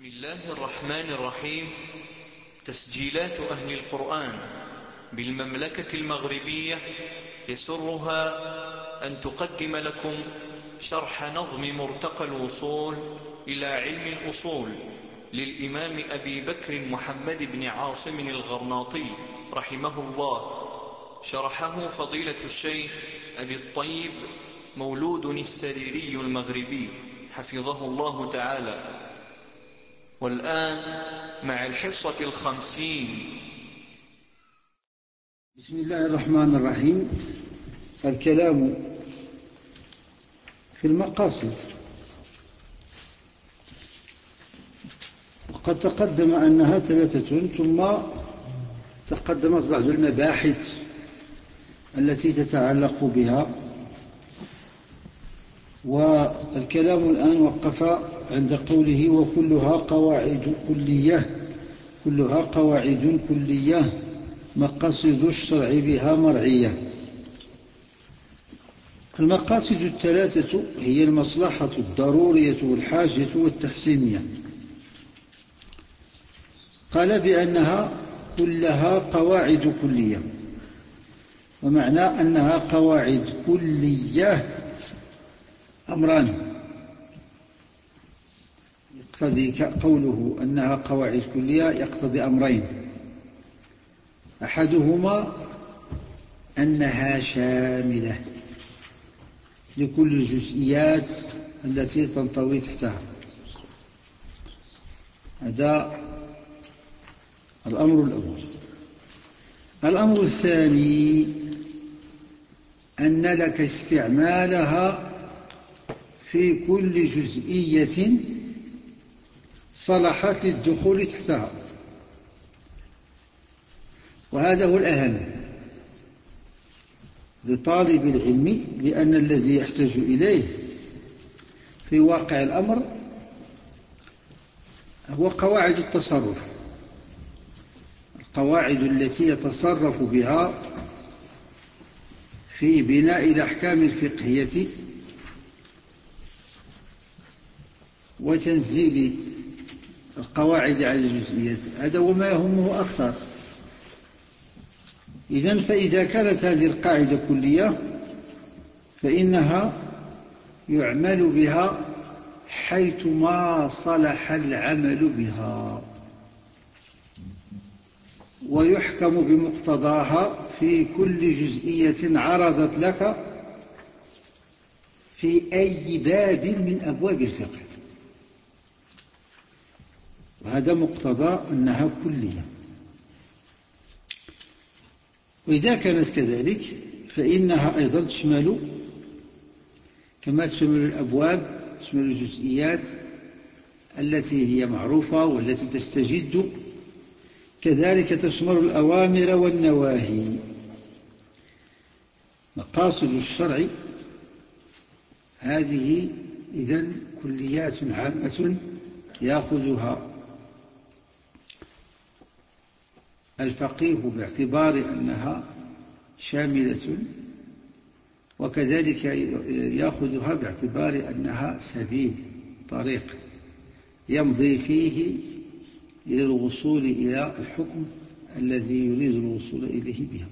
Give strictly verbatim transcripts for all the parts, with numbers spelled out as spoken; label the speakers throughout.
Speaker 1: بسم الله الرحمن الرحيم. تسجيلات أهل القرآن بالمملكة المغربية يسرها أن تقدم لكم شرح نظم مرتقى الوصول إلى علم الأصول للإمام أبي بكر محمد بن عاصم الغرناطي رحمه الله، شرحه فضيلة الشيخ أبي الطيب مولود السريري المغربي حفظه الله تعالى. والآن مع الحصة الخمسين.
Speaker 2: بسم الله الرحمن الرحيم. الكلام في المقاصد. وقد تقدم أنها ثلاثة، ثم تقدمت بعض المباحث التي تتعلق بها، والكلام الآن وقف عند قوله وكلها قواعد كلية كلها قواعد كلية مقاصد الشرع بها مرعية. المقاصد الثلاثة هي المصلحة الضرورية والحاجة والتحسينية. قال بأنها كلها قواعد كلية، ومعنى أنها قواعد كلية أمران. يقتضي قوله أنها قواعد كلية يقتضي أمرين: أحدهما أنها شاملة لكل الجزئيات التي تنطوي تحتها، هذا الأمر الأول. الأمر الثاني أن لك استعمالها في كل جزئية صلحت للدخول تحتها، وهذا هو الأهم لطالب العلم، لأن الذي يحتاج إليه في واقع الأمر هو قواعد التصرف، القواعد التي يتصرف بها في بناء الأحكام الفقهية وتنزيل القواعد على الجزئيات. هذا هو ما يهمه أكثر. إذن فإذا كانت هذه القاعدة كلية فإنها يعمل بها حيث ما صلح العمل بها، ويحكم بمقتضاها في كل جزئية عرضت لك في أي باب من أبواب الفقه، وهذا مقتضى أنها كلية. وإذا كانت كذلك فإنها أيضا تشمل، كما تشمل الأبواب تشمل الجزئيات التي هي معروفة والتي تستجد، كذلك تشمل الأوامر والنواهي. مقاصد الشرع هذه إذن كليات عامة يأخذها الفقيه باعتبار أنها شاملة، وكذلك يأخذها باعتبار أنها سبيل طريق يمضي فيه إلى الوصول إلى الحكم الذي يريد الوصول إليه بها.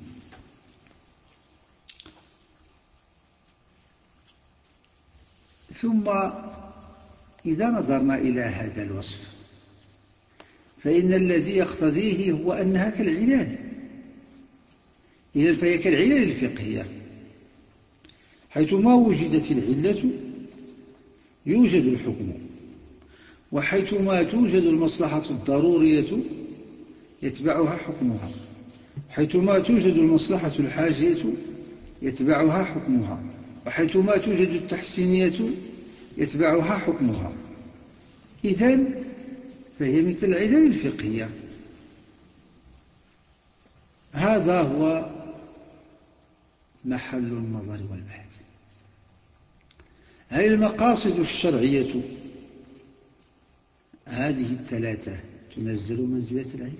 Speaker 2: ثم إذا نظرنا إلى هذا الوصف فإن الذي يقتضيه هو أنها كالعلال. إذن فهي كالعلل الفقهية، حيثما وجدت العلة يوجد الحكم، وحيثما توجد المصلحة الضرورية يتبعها حكمها، حيثما توجد المصلحة الحاجية يتبعها حكمها، وحيثما توجد التحسينية يتبعها حكمها. إذن فهي مثل العلل الفقهية. هذا هو محل النظر والبحث. هل المقاصد الشرعية هذه الثلاثة تنزل منزلة العلة؟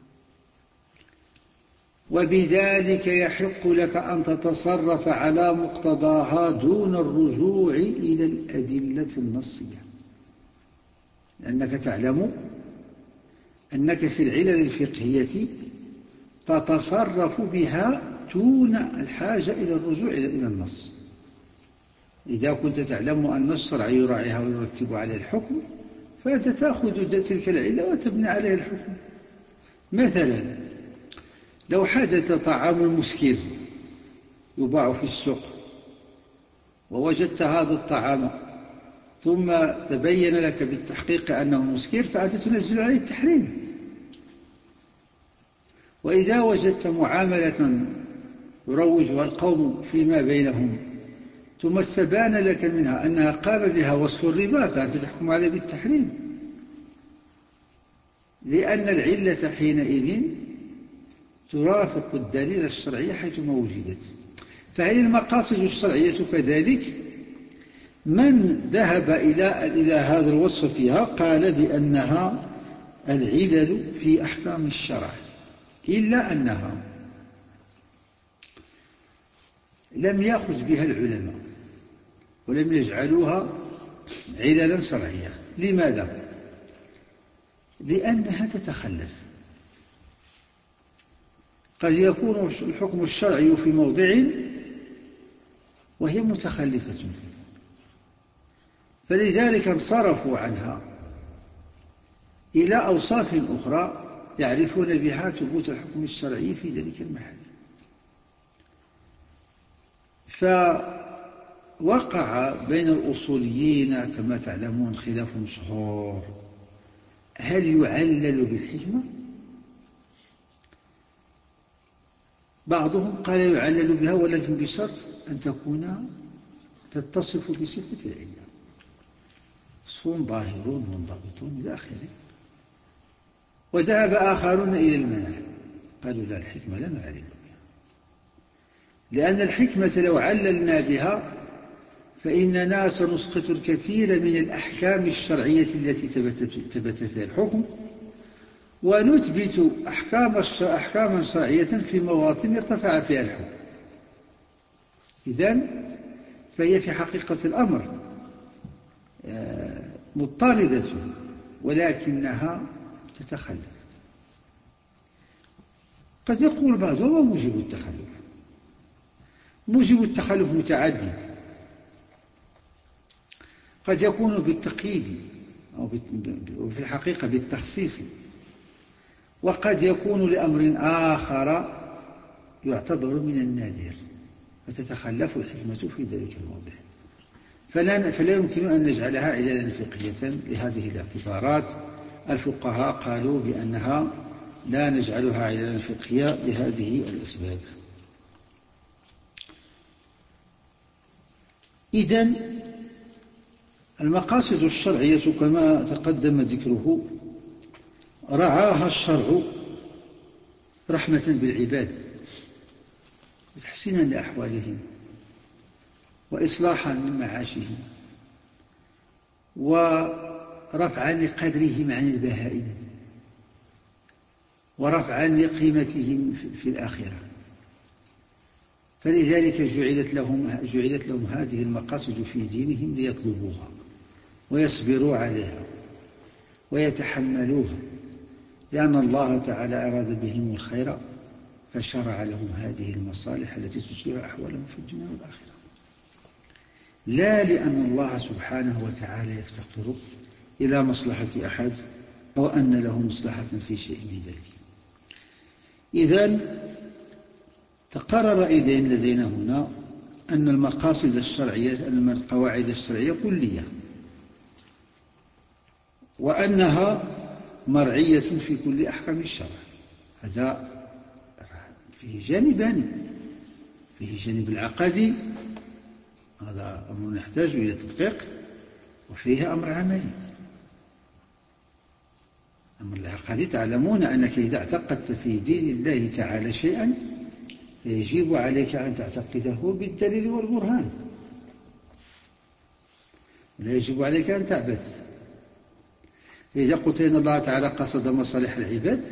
Speaker 2: وبذلك يحق لك أن تتصرف على مقتضاها دون الرجوع إلى الأدلة النصية. لأنك تعلم أنك في العلل الفقهية تتصرف بها دون الحاجة إلى الرجوع إلى النص. إذا كنت تعلم أن الشرع يراعيها ويرتب عليه الحكم فأنت تأخذ تلك العلة وتبني عليها الحكم. مثلا لو حدث طعام مسكر يباع في السوق ووجدت هذا الطعام ثم تبين لك بالتحقيق أنه مسكر فأنت تنزل عليه التحريم. وإذا وجدت معاملة يروجها القوم فيما بينهم ثم استبان لك منها أنها قام بها وصف الربا فأنت تحكم عليه بالتحريم، لأن العلة حينئذ ترافق الدليل الشرعي حيثما وجدت. فهي المقاصد الشرعية كذلك من ذهب إلى إلى هذا الوصف فيها قال بأنها العلل في أحكام الشرع، إلا أنها لم يأخذ بها العلماء ولم يجعلوها عللا شرعية. لماذا؟ لأنها تتخلف. قد يكون الحكم الشرعي في موضع وهي متخلفة فيه، فلذلك انصرفوا عنها إلى أوصاف أخرى يعرفون بها ثبوت الحكم الشرعي في ذلك المحل. فوقع بين الأصوليين كما تعلمون خلاف مشهور: هل يعلل بالحكمة؟ بعضهم قال يعلل بها ولكن بشرط أن تكون تتصف بصفة العلة، وصف ظاهر منضبط إلى آخره. وذهب آخرون إلى المنع، قالوا لا، الحكمة لا نعلل بها، لأن الحكمة لو عللنا بها فإننا سنسقط الكثير من الأحكام الشرعية التي ثبت فيها الحكم، ونثبت أحكاما شرعية في مواطن ارتفع فيها الحكم. إذن فهي في حقيقة الأمر مضطردة ولكنها تتخلف. قد يقول بعضهم: ما موجب التخلف؟ موجب التخلف متعدد، قد يكون بالتقييد أو في الحقيقة بالتخصيص، وقد يكون لأمر آخر يعتبر من النادر فتتخلف الحكمة في ذلك الموضع. فلا, فلا يمكن أن نجعلها عللا فقهية لهذه الاعتبارات. الفقهاء قالوا بأنها لا نجعلها عللا فقهية لهذه الأسباب. إذن المقاصد الشرعية كما تقدم ذكره رعاها الشرع رحمة بالعباد وتحسينا لأحوالهم وإصلاحا من معاشهم ورفعا لقدرهم عن البهائم ورفعا لقيمتهم في الآخرة. فلذلك جعلت لهم, جعلت لهم هذه المقاصد في دينهم ليطلبوها ويصبروا عليها ويتحملوها، لأن الله تعالى أراد بهم الخير فشرع لهم هذه المصالح التي تصلح أحوالهم في الدنيا والآخرة، لا لأن الله سبحانه وتعالى يفتقر إلى مصلحة أحد أو أن له مصلحة في شيء من ذلك. إذن تقرر إذن لدينا هنا أن المقاصد الشرعية، أن القواعد الشرعية كلية، وأنها مرعية في كل أحكام الشرع. هذا فيه جانبان: فيه جانب العقدي، هذا أمر يحتاج إلى تدقيق، وفيه أمر عملي. أمر العقدي تعلمون أنك إذا اعتقدت في دين الله تعالى شيئا فيجب عليك أن تعتقده بالدليل والبرهان، ولا يجب عليك أن تعبث. إذا قلت إن الله تعالى قصد مصالح العباد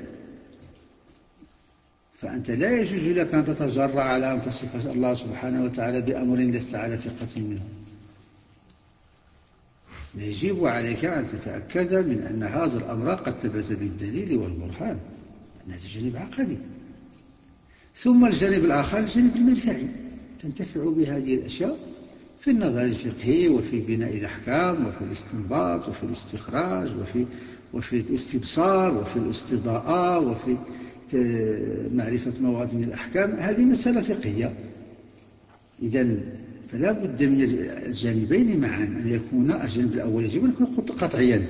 Speaker 2: فأنت لا يجوز لك أن تتجرأ على أن تصف الله سبحانه وتعالى بأمر لست على ثقة منه. يجب عليك أن تتأكد من أن هذا الأمر قد ثبت بالدليل والبرهان، أن هذا جانب عقدي. ثم الجانب الآخر الجانب المنفعي، تنتفع بهذه الأشياء في النظر الفقهي وفي بناء الأحكام وفي الاستنباط وفي الاستخراج وفي وفي الاستبصار وفي الاستضاءة وفي معرفة مواطن الأحكام. هذه مسألة فقهية. إذن فلا بد من الجانبين معا، أن يكون الجانب الأول يجب أن يكون قطعيا.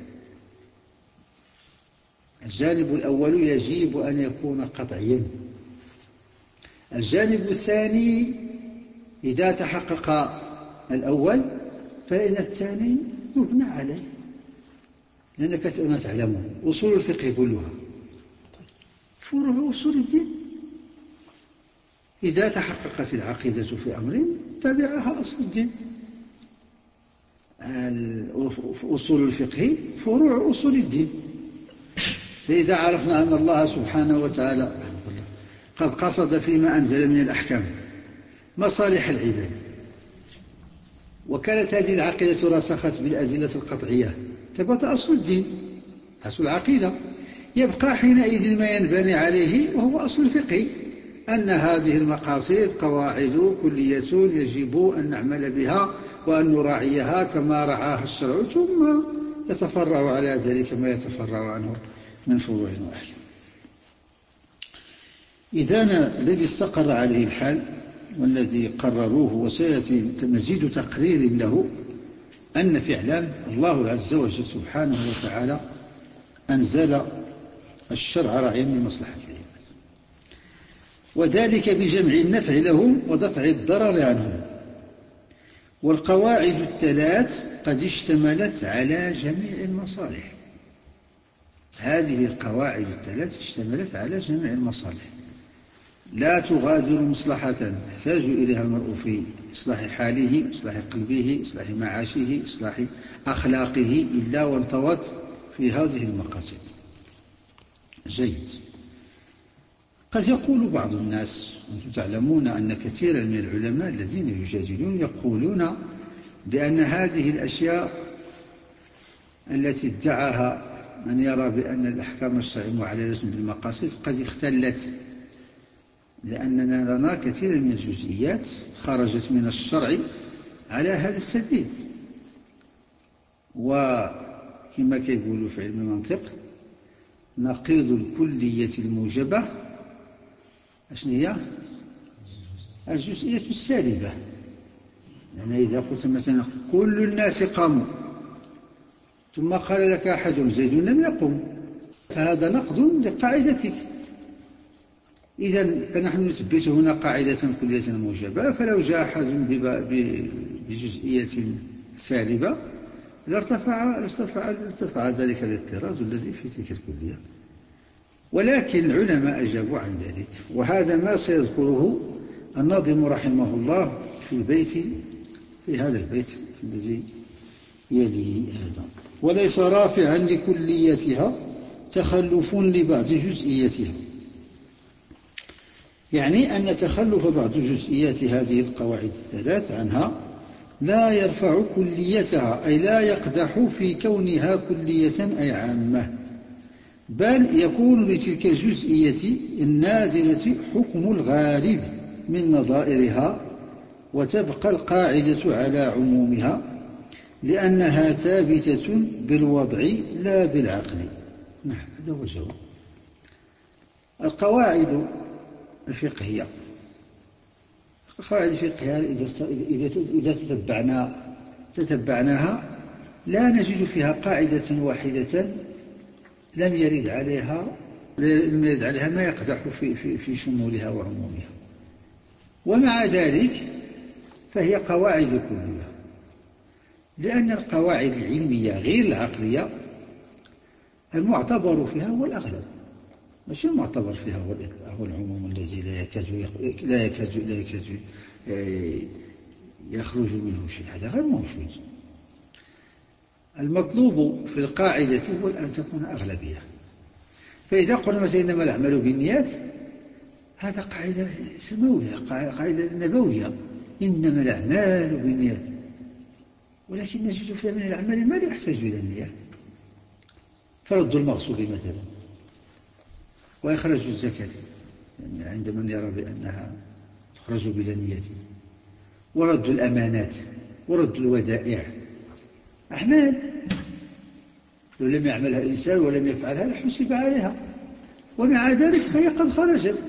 Speaker 2: الجانب الأول يجب أن يكون قطعيا. الجانب الثاني إذا تحقق الأول فإن الثاني يبنى عليه، لأنك تعلمون أصول الفقه كلها فروع أصول الدين. إذا تحققت العقيدة في أمر تبعها أصل الدين. أصول الفقه فروع أصول الدين. فإذا عرفنا أن الله سبحانه وتعالى قد قصد فيما أنزل من الأحكام مصالح العباد، وكانت هذه العقيدة رسخت بالأدلة القطعية، ثبت أصل الدين، أصل العقيدة. يبقى حينئذ ما ينبني عليه وهو أصل الفقه، أن هذه المقاصد قواعد كلية يجب أن نعمل بها وأن نراعيها كما رعاها الشرع، ثم يتفرع على ذلك ما يتفرع عنه من فروع وأحكام. إذن الذي استقر عليه الحال والذي قرروه وسيأتي مزيد تقرير له أن فعلا الله عز وجل سبحانه وتعالى أنزل الشرع راعيا من مصلحة العباد، وذلك بجمع النفع لهم ودفع الضرر عنهم. والقواعد الثلاث قد اشتملت على جميع المصالح. هذه القواعد الثلاث اشتملت على جميع المصالح، لا تغادر مصلحة يحتاج إليها المرء في إصلاح حاله، إصلاح قلبه، إصلاح معاشه، إصلاح أخلاقه، إلا وانطوت في هذه المقاصد. جيد. قد يقول بعض الناس، وأنتم تعلمون أن كثيرا من العلماء الذين يجادلون يقولون بأن هذه الأشياء التي ادعاها من يرى بأن الأحكام الشرعية معللة بالمقاصد قد اختلت، لأننا نرى كثيرا من الجزئيات خرجت من الشرع على هذا السبيل. وكما كيقولوا في علم المنطق، نقيض الكلية الموجبة أشنو هي؟ الجزئية السالبة. لأن إذا قلت مثلا كل الناس قاموا ثم قال لك أحد زيد لم يقم، فهذا نقض لقاعدتك. إذن فنحن نثبت هنا قاعدة كلية موجبة، فلو جاء أحد بجزئية سالبة لارتفع, لارتفع, لارتفع ذلك الاضطراد الذي في تلك الكلية. ولكن العلماء أجابوا عن ذلك، وهذا ما سيذكره الناظم رحمه الله في البيت في هذا البيت الذي يلي هذا: وليس رافعا لكليتها تخلف لبعض جزئيتها. يعني أن تخلف بعض جزئيات هذه القواعد الثلاث عنها لا يرفع كليتها، أي لا يقدح في كونها كلية أي عامة، بل يكون لتلك الجزئية النازلة حكم الغالب من نظائرها، وتبقى القاعدة على عمومها لأنها ثابتة بالوضع لا بالعقل. نعم، هذا هو الجواب. القواعد الفقهية القواعد الفقهية إذا تتبعنا تتبعناها لا نجد فيها قاعدة واحدة لم يرد عليها لم يرد عليها ما يقدح في, في, في شمولها وعمومها، ومع ذلك فهي قواعد كلية، لأن القواعد العلمية غير العقلية المعتبر فيها هو الأغلب، ماشي المعتبر فيها هو العموم الذي لا يكاد لا يكاد لا يكاد يخرج منه شيء، هذا غير موجود. المطلوب في القاعدة هو أن تكون أغلبية. فإذا قلنا مثلا إنما الأعمال بالنيات، هذا قاعدة سماوية، قاعدة نبوية، إنما الأعمال بالنيات، ولكن نجد فيها من الأعمال ما لا يحتاج إلى النية، فرد المغصوب مثلا، وإخراج الزكاة يعني عند من يرى بأنها تخرج بلا نية، ورد الأمانات، ورد الودائع، أعمال لو لم يعملها الإنسان ولم يفعلها لحسب عليها، ومع ذلك فهي قد خرجت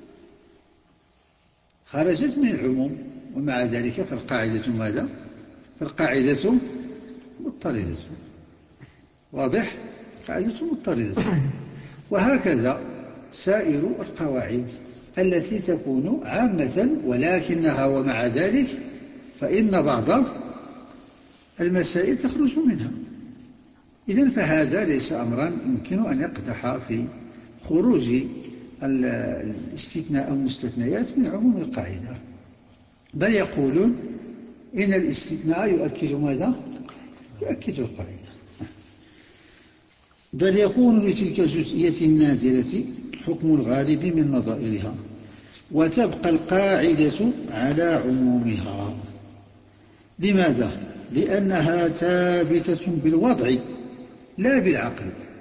Speaker 2: خرجت من العموم، ومع ذلك فالقاعدة ماذا؟ فالقاعدة مضطردة. واضح؟ قاعدة مضطردة. وهكذا سائر القواعد التي تكون عامة، ولكنها ومع ذلك فإن بعض المسائل تخرج منها. إذن فهذا ليس أمرا يمكن أن يقدح في خروج الاستثناء أو المستثنيات من عموم القاعدة، بل يقولون إن الاستثناء يؤكد ماذا؟ يؤكد القاعدة. بل يكون لتلك الجزئية النادرة حكم الغالب من نظائرها، وتبقى القاعدة على عمومها. لماذا؟ لأنها ثابتة بالوضع لا بالعقل،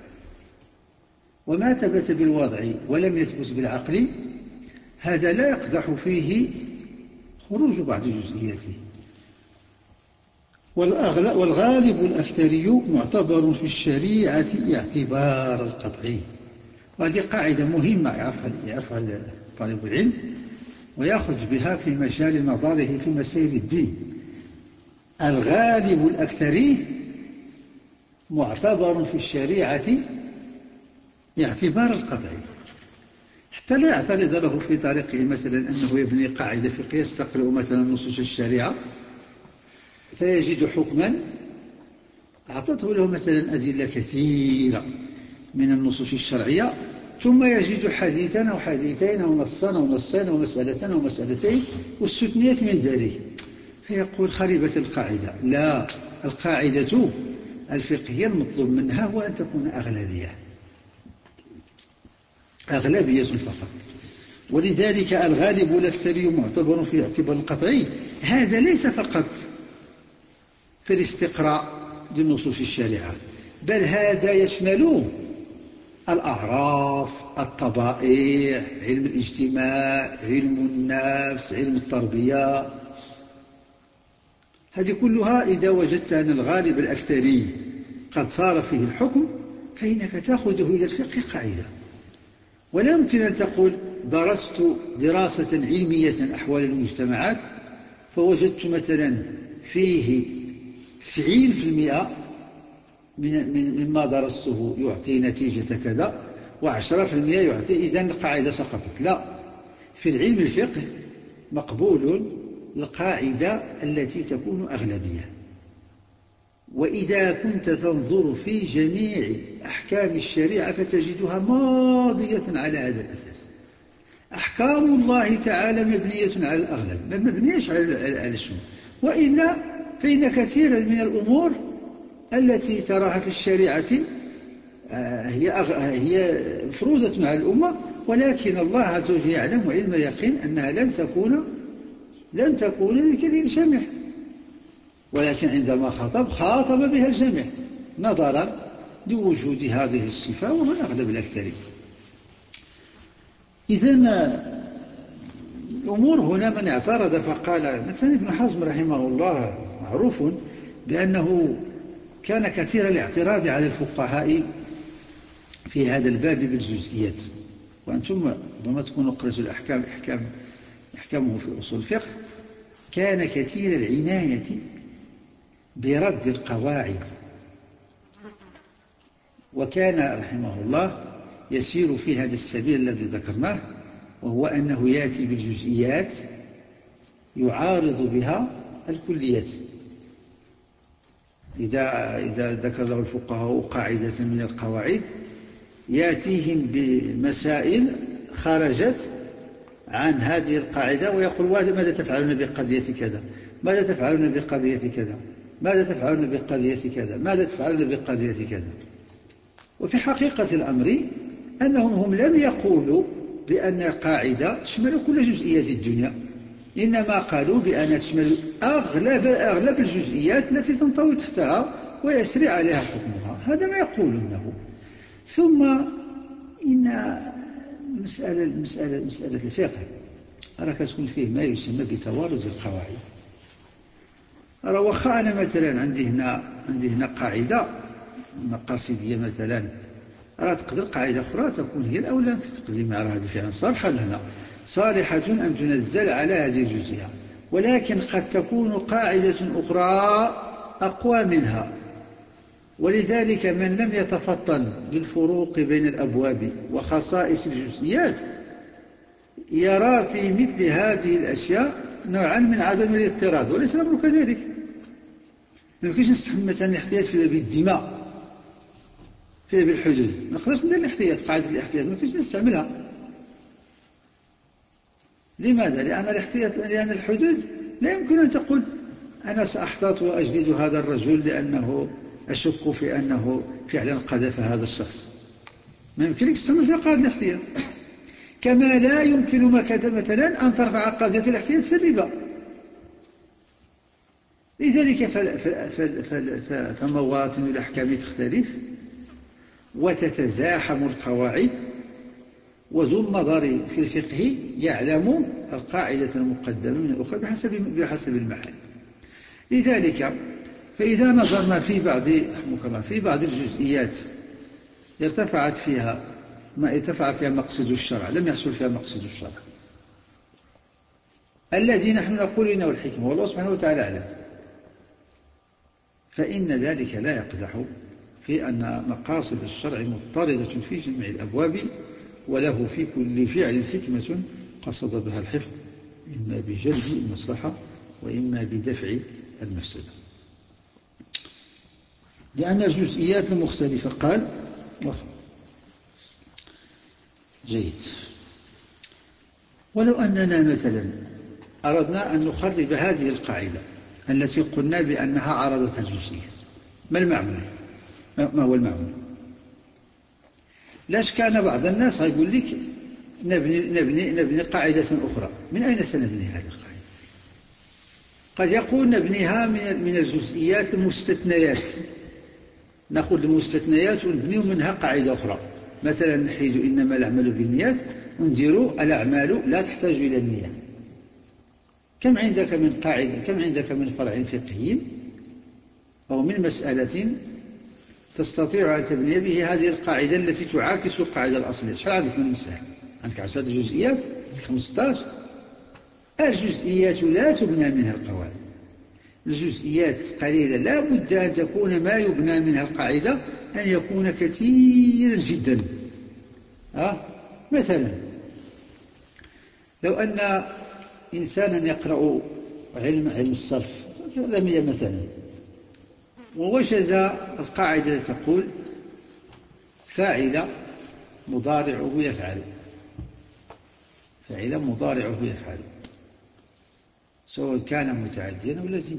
Speaker 2: وما ثبت بالوضع ولم يثبت بالعقل هذا لا يقدح فيه خروج بعض جزئياته. والغالب الأكثري معتبر في الشريعة اعتبار القطعي. وهذه قاعدة مهمة يعرفها, يعرفها طالب العلم ويأخذ بها في مجال نظره في مسائل الدين. الغالب الأكثري معتبر في الشريعة اعتبار القطعي، حتى لا يعترض له في طريقه مثلا أنه يبني قاعدة فقهية يستقرأ مثلا نصوص الشريعة فيجد حكما أعطته له مثلا أدلة كثيرة من النصوص الشرعية، ثم يجد حديثا أو حديثين أو نصا أو نصين أو مسألة أو مسألتين واستثنيت من ذلك، فيقول خربت القاعدة. لا، القاعدة الفقهية المطلوب منها هو أن تكون أغلبية أغلبية فقط. ولذلك الغالب الأكثري معتبر في اعتبار القطعي. هذا ليس فقط في الاستقراء لنصوص الشريعة، بل هذا يشمل الأعراف، الطبائع، علم الاجتماع، علم النفس، علم التربية. هذه كلها إذا وجدت أن الغالب الأكثري قد صار فيه الحكم فإنك تأخذه إلى الفقه قاعدة. ولا يمكن أن تقول درست دراسة علمية أحوال المجتمعات فوجدت مثلا فيه تسعين في المئة مما درسته يعطي نتيجة كذا وعشرة في المئة يعطي، إذن القاعدة سقطت. لا، في العلم الفقه مقبول القاعدة التي تكون أغلبية. وإذا كنت تنظر في جميع أحكام الشريعة فتجدها ماضية على هذا الأساس. أحكام الله تعالى مبنية على الأغلب، ما مبنيش على الشمول. وإلا فإن كثيرا من الأمور التي تراها في الشريعة هي هي مفروضة مع الأمة، ولكن الله عز وجل يعلم علم يقين أنها لن تكون لن تكون لكل الجميع، ولكن عندما خاطب خاطب بها الجميع نظرا لوجود هذه الصفة وهو الأغلب الأكثري. إذن الأمور هنا من اعترض فقال مثلا ابن حزم رحمه الله معروف بأنه كان كثير الاعتراض على الفقهاء في هذا الباب بالجزئيات، وأنتم ربما تكونوا قرأتوا الأحكام إحكام إحكامه في أصول الفقه. كان كثير العناية برد القواعد، وكان رحمه الله يسير في هذا السبيل الذي ذكرناه، وهو أنه يأتي بالجزئيات يعارض بها الكليات. إذا, إذا ذكر له الفقهاء قاعدة من القواعد يأتيهم بمسائل خرجت عن هذه القاعدة ويقول ماذا تفعلون بقضية كذا، ماذا تفعلون بقضية كذا، ماذا تفعلون بقضية كذا، ماذا تفعلون بقضية كذا. وفي حقيقة الأمر أنهم هم لم يقولوا بأن القاعدة تشمل كل جزئيات الدنيا، إنما قالوا بأن تشمل أغلب, أغلب الجزئيات التي تنطوي تحتها ويسري عليها حكمها. هذا ما يقولونه. ثم إن مسألة, مسألة, مسألة الفقه راه كتكون فيه ما يسمى بتوارد القواعد. راه واخا أنا مثلا عندي هنا عندي هنا قاعدة مقاصدية مثلا، راه تقدر قاعدة أخرى تكون هي الأولى في تقديمها، راه هذه فعلا صالحة لنا، صالحة أن تنزل على هذه الجزئية، ولكن قد تكون قاعدة أخرى أقوى منها. ولذلك من لم يتفطن للفروق بين الأبواب وخصائص الجزئيات يرى في مثل هذه الأشياء نوعا من عدم الاضطراد، وليس الأمر كذلك. ما يمكنش نستحمل مثلا الاحتياط في باب الدماء، في باب الحدود، ما نقدرش ندير الاحتياط، قاعدة الاحتياط ما يمكنش نستعملها. لماذا؟ لأن الاحتياط لأن الحدود لا يمكن أن تقول أنا سأحتاط وأجلد هذا الرجل لأنه أشك في أنه فعلا قذف هذا الشخص. ما يمكن لك تستعمل فيها قاعدة الاحتياط. كما لا يمكنك مثلا أن ترفع قاعدة الاحتياط في الربا. لذلك فمواطن الأحكام تختلف وتتزاحم القواعد، وذو النظر في الفقه يعلم القاعدة المقدمة من الأخرى بحسب بحسب المحل. لذلك فإذا نظرنا في بعض في بعض الجزئيات ارتفعت فيها ما ارتفع فيها مقصد الشرع، لم يحصل فيها مقصد الشرع الذي نحن نقول إنه الحكمة والله سبحانه وتعالى أعلم، فإن ذلك لا يقدح في أن مقاصد الشرع مضطردة في جميع الأبواب، وله في كل فعل حكمة قصد بها الحفظ، إما بجلب المصلحة وإما بدفع المفسدة. لأن الجزئيات المختلفة قال جيد. ولو أننا مثلا أردنا أن نخرب هذه القاعدة التي قلنا بأنها عرضت الجزئيات، ما المعمول؟ ما هو المعمول؟ لاش كان بعض الناس يقول لك نبني, نبني, نبني قاعدة أخرى. من أين سنبني هذه القاعدة؟ قد يقول نبنيها من الجزئيات المستثنيات، نأخذ المستثنيات ونبني منها قاعدة أخرى. مثلا نحيد إنما الأعمال بالنيات ونديروا الأعمال لا تحتاج إلى النية. كم عندك من قاعدة، كم عندك من فرع فقهي أو من مسألة تستطيع أن تبني به هذه القاعدة التي تعاكس القاعدة الأصلية؟ شحال عندك من مسألة؟ عندك عشرة جزئيات، خمسة عشر. الجزئيات لا تبنى منها القواعد، الجزئيات قليلة، لا بد أن تكون ما يبنى منها القاعدة أن يكون كثيرا جدا. أه؟ مثلا لو أن إنسانا يقرأ علم علم الصرف لمية مثلا، ووجد القاعدة تقول فاعل مضارعه يفعل، فاعل مضارعه يفعل، سواء كان متعديا أو لازما.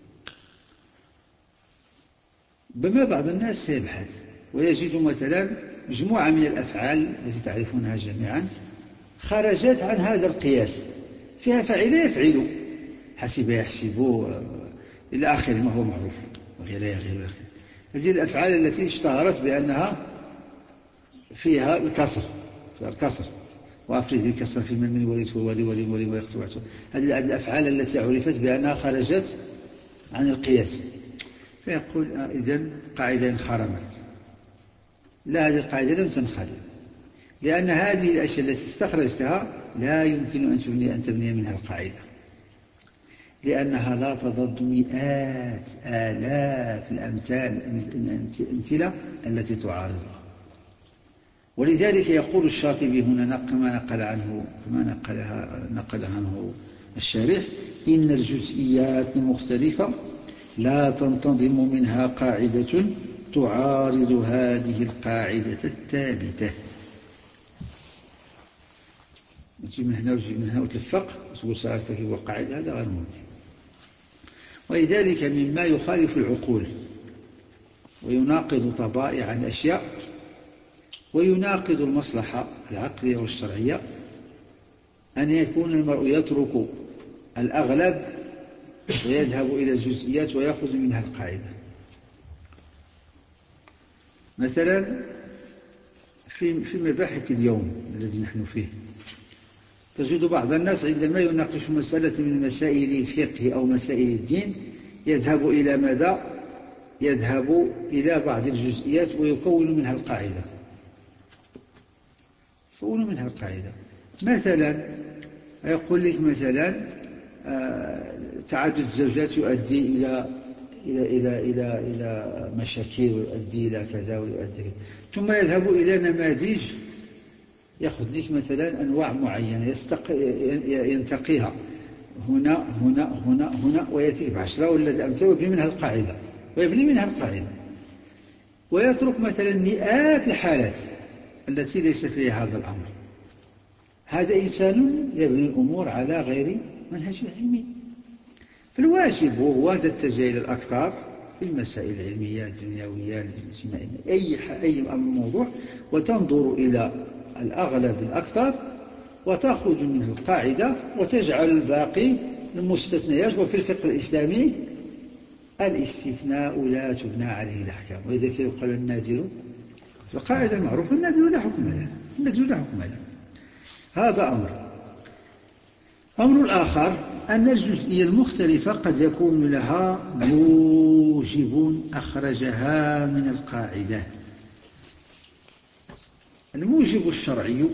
Speaker 2: بما بعض الناس سيبحث ويجد مثلا مجموعة من الأفعال التي تعرفونها جميعا خرجت عن هذا القياس، فيها فاعل يفعل، حسب يحسب إلى آخر ما هو معروف وغير غير. هذه الأفعال التي اشتهرت بأنها فيها الكسر، فيها الكسر، وأفرز الكسر في من من وليت وولي ولي ولي ويقصبعته. هذه الأفعال التي عرفت بأنها خرجت عن القياس، فيقول آه إذن قاعدة انخرمت. لا، هذه القاعدة لم تنخرم، لأن هذه الأشياء التي استخرجتها لا يمكن أن تبني أن تبني منها القاعدة، لأنها لا تضد مئات آلاف الأمثال الأمثلة التي تعارضها. ولذلك يقول الشاطبي هنا كما نقل عنه كما نقلها نقل عنه الشارح: إن الجزئيات المختلفة لا تنتظم منها قاعدة تعارض هذه القاعدة الثابتة. تجي من هنا وتجي من هنا وتلفق وتقول سأرتكب القاعدة، هذا غير ممكن. ولذلك مما يخالف العقول ويناقض طبائع الأشياء ويناقض المصلحة العقلية والشرعية أن يكون المرء يترك الأغلب ويذهب إلى الجزئيات ويأخذ منها القاعدة. مثلا في في مباحث اليوم الذي نحن فيه تجد بعض الناس عندما يناقش مسألة من مسائل الفقه أو مسائل الدين يذهب إلى ماذا؟ يذهب إلى بعض الجزئيات ويكون منها القاعدة يكون منها القاعدة مثلا يقول لك مثلا تعدد الزوجات يؤدي إلى إلى إلى إلى إلى مشاكل ويؤدي إلى كذا ويؤدي كذا، ثم يذهب إلى نماذج يأخذ لك مثلا أنواع معينة يستق... ينتقيها هنا هنا هنا هنا ويأتي بعشرة ولا أمثلة ويبني منها القاعدة ويبني منها القاعدة ويترك مثلا مئات الحالات التي ليس فيها هذا الأمر. هذا إنسان يبني الأمور على غير منهج علمي. فالواجب هو تتجه إلى الأكثر في المسائل العلمية الدنيوية الاجتماعية أي أي موضوع وتنظر إلى الأغلب الأكثر وتأخذ منه القاعدة وتجعل الباقي المستثنيات. وفي الفقه الإسلامي الاستثناء لا تبنى عليه الأحكام، ولذلك يقال النادر في القاعدة المعروفة النادر لا حكم له النادر لا حكم له. هذا أمر. أمر الآخر أن الجزئية المختلفة قد يكون لها موجب أخرجها من القاعدة. الموجب الشرعي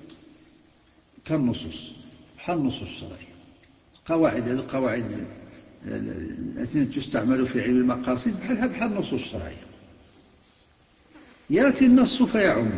Speaker 2: كالنصوص بحال النصوص الشرعية قواعد هذه القواعد التي تستعمل في علم المقاصد بحالها بحال النصوص الشرعية. يأتي النص فيعم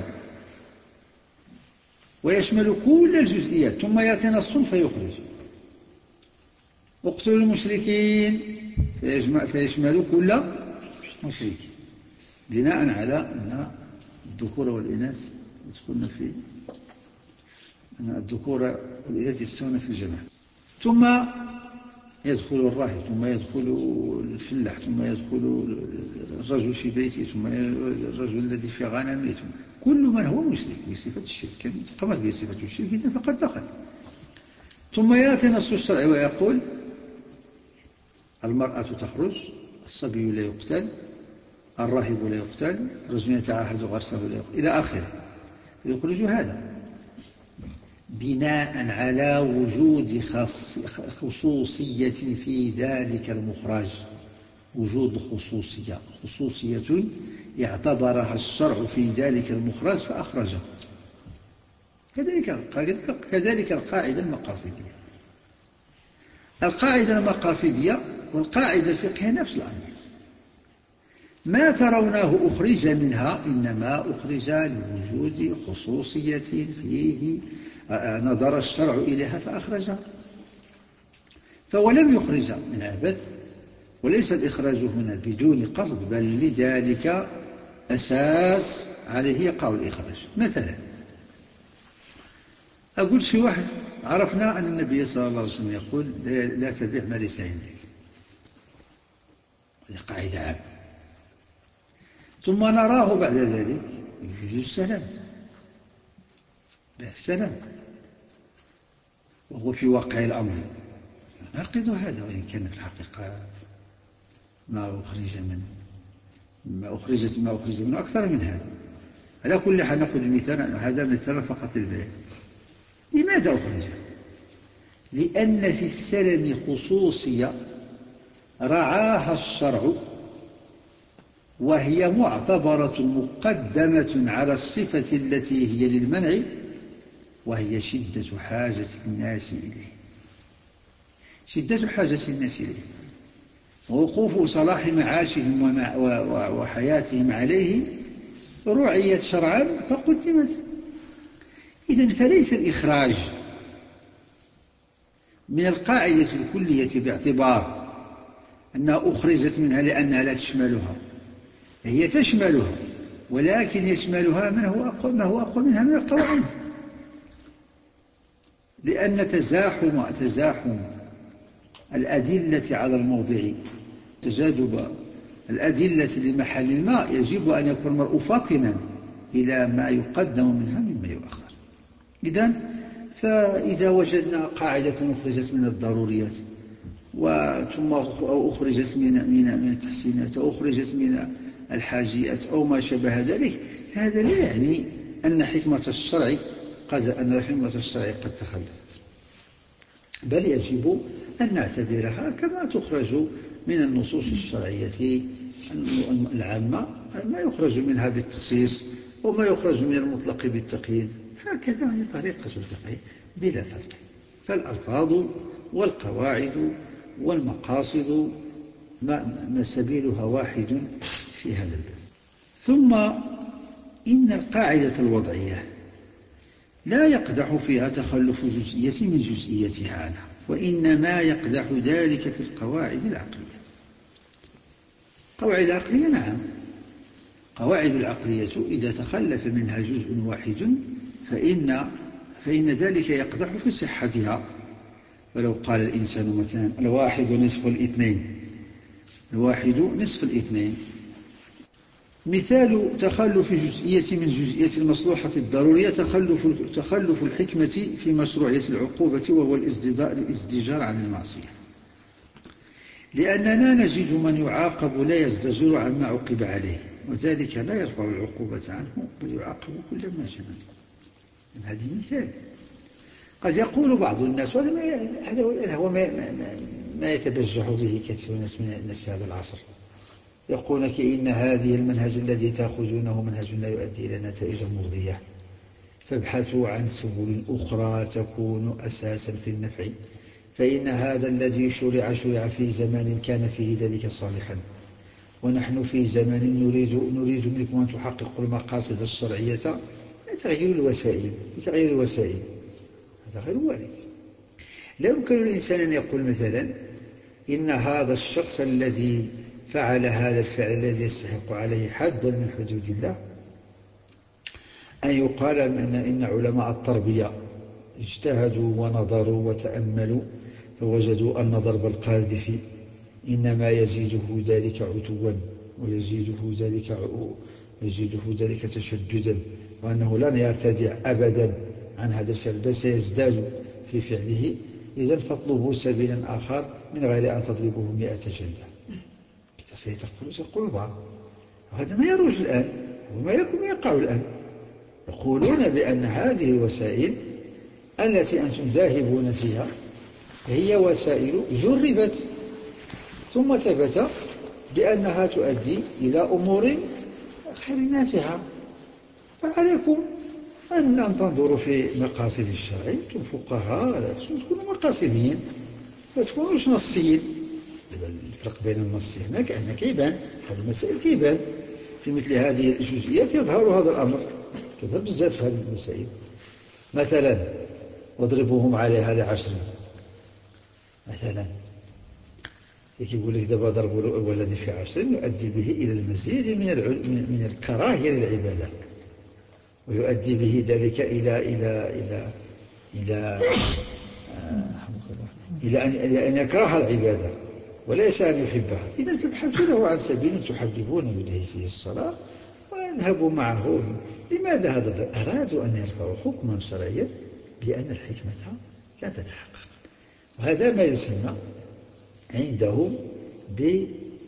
Speaker 2: ويشمل كل الجزئيات ثم يأتي نص فيخرج اقتلوا المشركين فيشمل كل مشرك بناء على أن الذكور والإناث يدخلون في أن الذكور والإناث يستوون في الجماعة. ثم يدخل الراهب ثم يدخل الفلاح ثم يدخل الرجل في بيته ثم الرجل الذي في غنمه كل من هو مشرك بصفة الشرك كان قامت بصفة الشرك إذن فقد دخل. ثم يأتي نص الشرع ويقول المرأة تخرج الصبي لا يقتل الراهب لا يقتل الرجل يتعاهد غرسه لا يقتل إلى آخره. يخرج هذا بناء على وجود خصوصية في ذلك المخرج. وجود خصوصية خصوصية اعتبرها الشرع في ذلك المخرج فأخرجه. كذلك كذلك القاعدة المقاصدية. القاعدة المقاصدية والقاعدة الفقهية نفس الأمر. ما ترونه أخرج منها إنما أخرج لوجود خصوصية فيه نظر الشرع إليها فأخرجها. فهو لم يخرج من عبث وليس الإخراج هنا بدون قصد بل لذلك أساس عليه يقع الإخراج. مثلا أقول شي واحد عرفنا أن النبي صلى الله عليه وسلم يقول لا تبيع ما ليس عندك، هذه قاعدة عامة. ثم نراه بعد ذلك يجوز السلام السلام وهو في واقع الأمر نعقد هذا وإن كان في الحقيقة ما أخرج منه ما أخرجت ما أخرج منه أكثر من هذا. على كل حال نأخذ مثال هذا مثال فقط البيان. لماذا أخرج؟ لأن في السلم خصوصية رعاها الشرع وهي معتبرة مقدمة على الصفة التي هي للمنع وهي شدة حاجة الناس إليه. شدة حاجة الناس إليه ووقوف صلاح معاشهم وحياتهم عليه رعيت شرعا فقدمت. إذن فليس الإخراج من القاعدة الكلية باعتبار أنها أخرجت منها لأنها لا تشملها، هي تشملها ولكن يشملها من هو أقوى ما هو أقوى منها من القواعد. لأن تزاحم تزاحم الأدلة على الموضع تجاذب الأدلة لمحل ما يجب أن يكون المرء فاطنا إلى ما يقدم منها مما يؤخر. إذن فإذا وجدنا قاعدة أخرجت من الضروريات ثم أخرجت من من من التحسينات أو أخرجت من الحاجيات أو ما شابه ذلك، هذا لا يعني أن حكمة الشرع قد أن حكمة الشرع قد تخلفت، بل يجب أن نعتبرها كما تخرج من النصوص الشرعية العامة ما يخرج منها بالتخصيص وما يخرج من المطلق بالتقييد. هكذا هي طريقة الفقه بلا فرق. فالألفاظ والقواعد والمقاصد ما سبيلها واحد في هذا الباب. ثم إن القاعدة الوضعية لا يقدح فيها تخلف جزئية من جزئيتها عنها، وإنما يقدح ذلك في القواعد العقلية. قواعد العقلية نعم، قواعد العقلية إذا تخلف منها جزء واحد فإن, فإن ذلك يقدح في صحتها. ولو قال الإنسان مثلا الواحد نصف الاثنين، الواحد نصف الاثنين، مثال تخلف جزئية من جزئية المصلحة الضرورية تخلف, تخلف الحكمة في مشروعية العقوبة، وهو الازدجار عن المعصية، لأننا نجد من يعاقب لا يزدجر عما عوقب عليه، وذلك لا يرفع العقوبة عنه بل يعاقب كل ما جنى. هذه مثال. قد يقول بعض الناس، وهذا هو ما, ما, ما يتبجح به كثير من الناس في هذا العصر، يقولون إن هذه المنهج الذي تأخذونه منهج لا يؤدي إلى نتائج مرضية، فابحثوا عن سبل أخرى تكون أساسا في النفع، فإن هذا الذي شرع شرع في زمان كان فيه ذلك صالحا، ونحن في زمان نريد, نريد منكم أن تحققوا المقاصد الشرعية بتغيير الوسائل بتغيير الوسائل هذا غير وارد. لا يمكن للإنسان أن يقول مثلا إن هذا الشخص الذي فعل هذا الفعل الذي يستحق عليه حدا من حدود الله أن يقال إن, إن علماء التربية اجتهدوا ونظروا وتأملوا فوجدوا أن ضرب القاذف إنما يزيده ذلك عتوا ويزيده ذلك يزيده ذلك تشددا، وأنه لن يرتدع أبدا عن هذا الفعل بل سيزداد في فعله، إذن فاطلبوا سبيلا آخر من غير أن تضربوه مئة جلدة. سيتقول سيقول بعض هذا ما يروج الآن وما يكون يقع الآن، يقولون بأن هذه الوسائل التي أنتم ذاهبون فيها هي وسائل جربت ثم ثبت بأنها تؤدي إلى أمور خير نافعة، فعليكم أن تنظروا في مقاصد الشرع. أنتم فقهاء لا تكونوا مقاصديين، لا تكونوش نصيين. الفرق بين النص هنا كأنه كيبان، هذه المسائل كيبان في مثل هذه الجزئيات يظهر هذا الأمر، تظهر بزاف هذه المسائل. مثلا واضربوهم عليها لعشر، مثلا يقول لك دابا ضرب الولد في عشر يؤدي به إلى المزيد من من الكراهية للعبادة، ويؤدي به ذلك إلى إلى إلى إلى إلى أن إلى أن يكره العبادة وليس أن يحبها. إذن فابحثوا له عن سبيل تحببون إليه فيه الصلاة ويذهبوا معه. لماذا هذا؟ أرادوا أن يرفعوا حكما شرعيا بأن الحكمة لا تتحقق، وهذا ما يسمى عندهم ب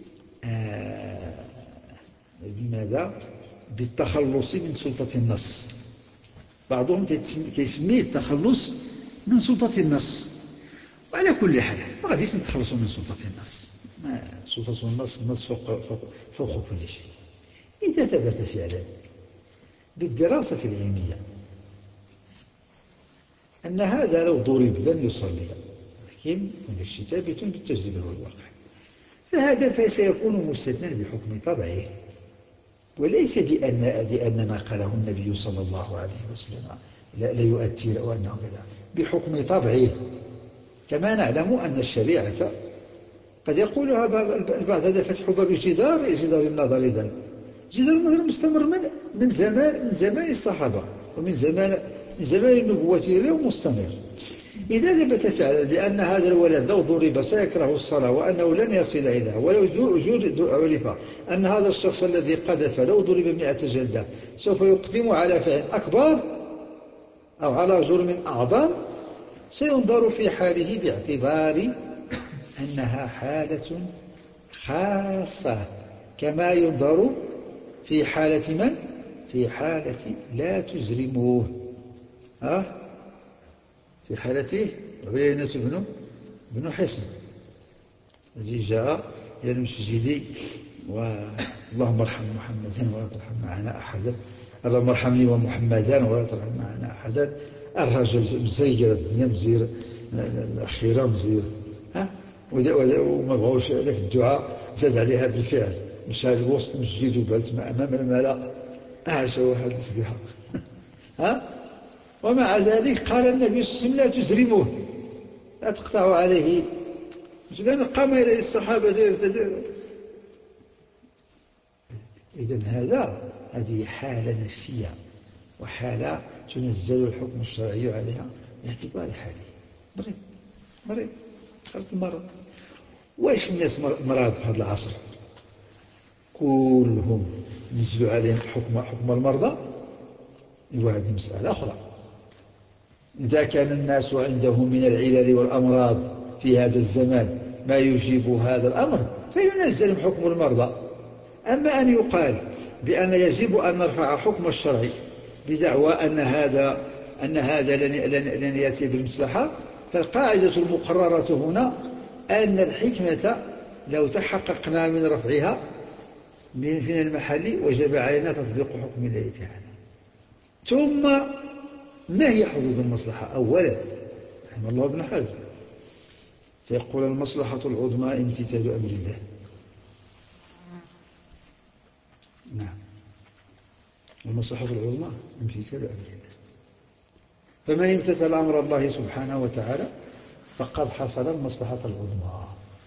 Speaker 2: بماذا؟ بالتخلص من سلطة النص. بعضهم يسميه التخلص من سلطة النص. وعلى كل حال ما غاديش نتخلصوا من سلطة النص، ما سلطة النص النص فوق, فوق, فوق كل شيء. إذا ثبت فعلا بالدراسة العلمية أن هذا لو ضرب لن يصلي، لكن هناك شيء ثابت بالتجربة والواقع، فهذا فسيكون مستثنى بحكم طبعه، وليس بأن, بأن ما قاله النبي صلى الله عليه وسلم لا, لا يؤثر أو أنه كذا، بحكم طبعه. كما نعلم أن الشريعة قد يقولها البعض هذا فتح باب الجدار جدار النظر. إذن جدار النظر مستمر من من زمان من زمان الصحابة ومن زمان من زمان النبوة اليوم مستمر. إذا ثبت فعلا بأن هذا الولد لو ضرب سيكره الصلاة وأنه لن يصل إليها، ولو عرف أن هذا الشخص الذي قذف لو ضرب مئة جلدة سوف يقدم على فعل أكبر أو على جرم أعظم سينظر في حاله باعتبار أنها حالة خاصة، كما ينظر في حالة من؟ في حالة لا تجرموه. أه؟ في حالة عيينة بن بن حصن الذي جاء إلى المسجد واللهم ارحم محمدا ولا ترحم معنا أحدا، اللهم ارحمني ومحمدا ولا ترحم معنا أحدا. الرجل مزير الدنيا، مزير الأخيرة، مزير ها وما بغاوش ذاك الدعاء، زاد عليها بالفعل، مشى لوسط المسجد وبالت أمام الملأ، أعش واحد الفضيحة. ها ومع ذلك قال النبي صلى الله عليه وسلم لا تزرموه، لا تقطعوا عليه، لأن قام إليه الصحابة. إذن هذا هذه حالة نفسية، وحالة تنزل الحكم الشرعي عليها باعتبار حاله. مريض مريض خلط المرض. واش الناس مرض في هذا العصر كلهم نزلوا عليهم حكم حكم المرضى؟ وهذه مسألة أخرى. إذا كان الناس عندهم من العلل والأمراض في هذا الزمان ما يجيب هذا الأمر فينزل حكم المرضى. أما أن يقال بأن يجب أن نرفع حكم الشرع بدعوى أن هذا أن هذا لن يأتي بالمصلحة، فالقاعدة المقررة هنا أن الحكمة لو تحققنا من رفعها من المحل وجب علينا تطبيق حكم الله تعالى. ثم ما هي حدود المصلحة؟ أولا رحمه الله ابن حزم سيقول المصلحة العظمى امتثال أمر الله. نعم، المصلحة العظمى امتثال أمر الله، فمن امتثل أمر الله سبحانه وتعالى فقد حصل المصلحة العظمى.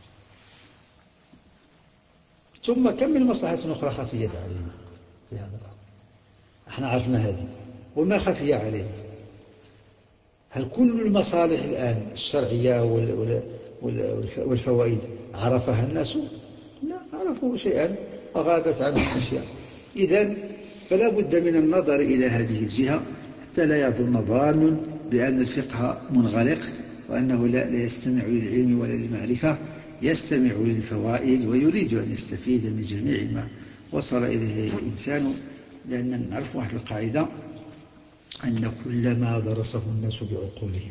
Speaker 2: ثم كم من مصلحة أخرى خفية علينا في هذا الأمر، احنا عرفنا هذه وما خفي علينا. هل كل المصالح الآن الشرعية والفوائد عرفها الناس؟ لا، عرفوا شيئا وغابت عنه أشياء. إذن فلا بد من النظر إلى هذه الجهة حتى لا يظن ظان بأن الفقه منغلق وأنه لا يستمع للعلم ولا للمعرفة، يستمع للفوائد ويريد أن يستفيد من جميع ما وصل إليه الإنسان. لأننا نعرف واحد القاعدة أن كل ما درسه الناس بعقولهم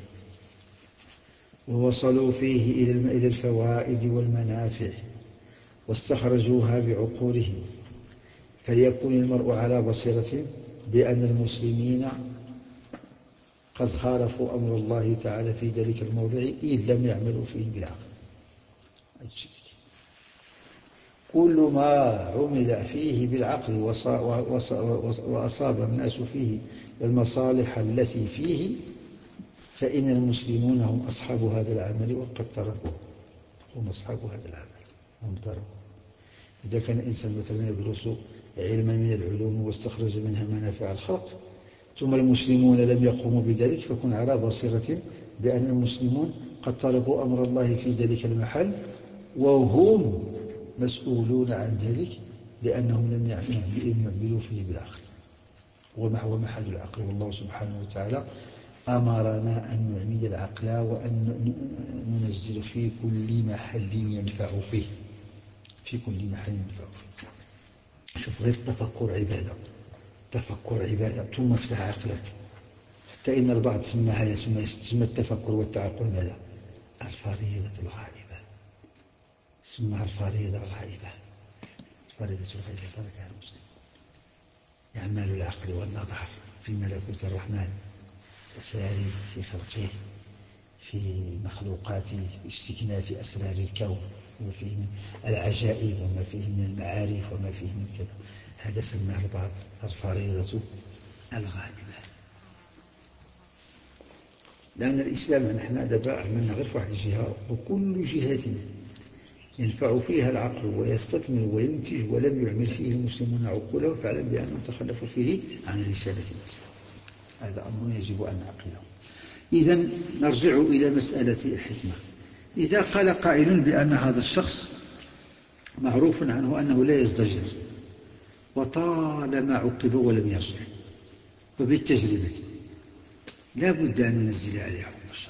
Speaker 2: ووصلوا فيه إلى الفوائد والمنافع واستخرجوها بعقولهم فليكن المرء على بصيرة بأن المسلمين قد خالفوا أمر الله تعالى في ذلك الموضع إذ لم يعملوا فيه بالعقل. كل ما عمل فيه بالعقل وأصاب الناس فيه المصالح التي فيه فإن المسلمون هم أصحاب هذا العمل وقد تركوه، هم أصحاب هذا العمل هم تركوه. إذا كان الإنسان مثلا يدرس علما من العلوم واستخرج منها منافع الخلق ثم المسلمون لم يقوموا بذلك فكن على بصيرة بأن المسلمون قد تركوا أمر الله في ذلك المحل وهم مسؤولون عن ذلك لأنهم لم يعملوا فيه بالعقل. وما محل العقل؟ والله سبحانه وتعالى أمرنا أن نعمل العقل وأن ننزل في كل محل ينفع فيه، في كل محل ينفع فيه. شوف، غير التفكر عبادة، تفكر عبادة ثم افتح عقلك. حتى إن البعض سماها يسمى التفكر والتعقل ماذا؟ الفريضة الغائبة، سماها الفريضة الغائبة. الفريضة الغائبة تركها المسلم. إعمال العقل والنظر في ملكوت الرحمن، أسراره في خلقه، في مخلوقاته، في استكناف أسرار الكون وما فيه من العجائب وما فيه من المعارف وما فيه من كذا، هذا سماه البعض الفريضة الغائبة. لأن الإسلام نحن دابا عملنا غير في واحد الجهة وكل جهة ينفع فيها العقل ويستثمر وينتج ولم يعمل فيه المسلمون عقولهم فاعلم بأنهم تخلفوا فيه عن رسالة الإسلام. هذا أمر يجب أن نعقله. إذن نرجع إلى مسألة الحكمة. إذا قال قائل بأن هذا الشخص معروف عنه أنه لا يزدجر وطالما عقب ولم يرجع وبالتجربة لا بد أن ننزل عليه حكم الشرع،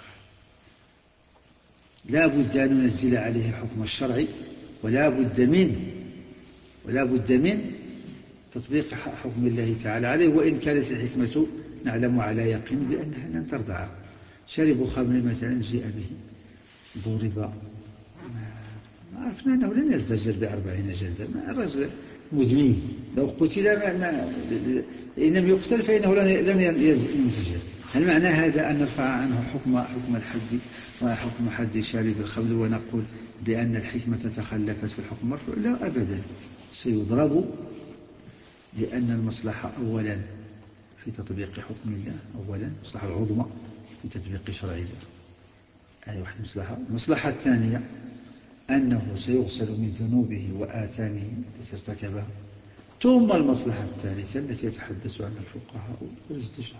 Speaker 2: لا بد أن ننزل عليه حكم الشرع، ولا بد من ولا بد من تطبيق حكم الله تعالى عليه. وإن كانت الحكمة نعلم على يقين بأنها لن ترضعه. شرب خمر مثلا جيء به ضرب، عرفنا أنه لن يزدجر بأربعين جلدة، الرجل مدمن لو قتل ما ما إن لم يقتل فإنه لن ينزجر. هل معنى هذا أن نرفع عنه حكم حكم الحد وحكم حد شارب الخمر ونقول بأن الحكمة تخلفت في الحكم المرفوع؟ لا أبدا، سيضرب، لأن المصلحة أولا في تطبيق حكم الله، أولا المصلحة العظمى في تطبيق شرع الله، هذه واحد مصلحة. المصلحة الثانية أنه سيغسل من ذنوبه وآثامه التي ارتكبها. ثم المصلحة الثالثة التي يتحدث عنها الفقهاء والاستشهاد.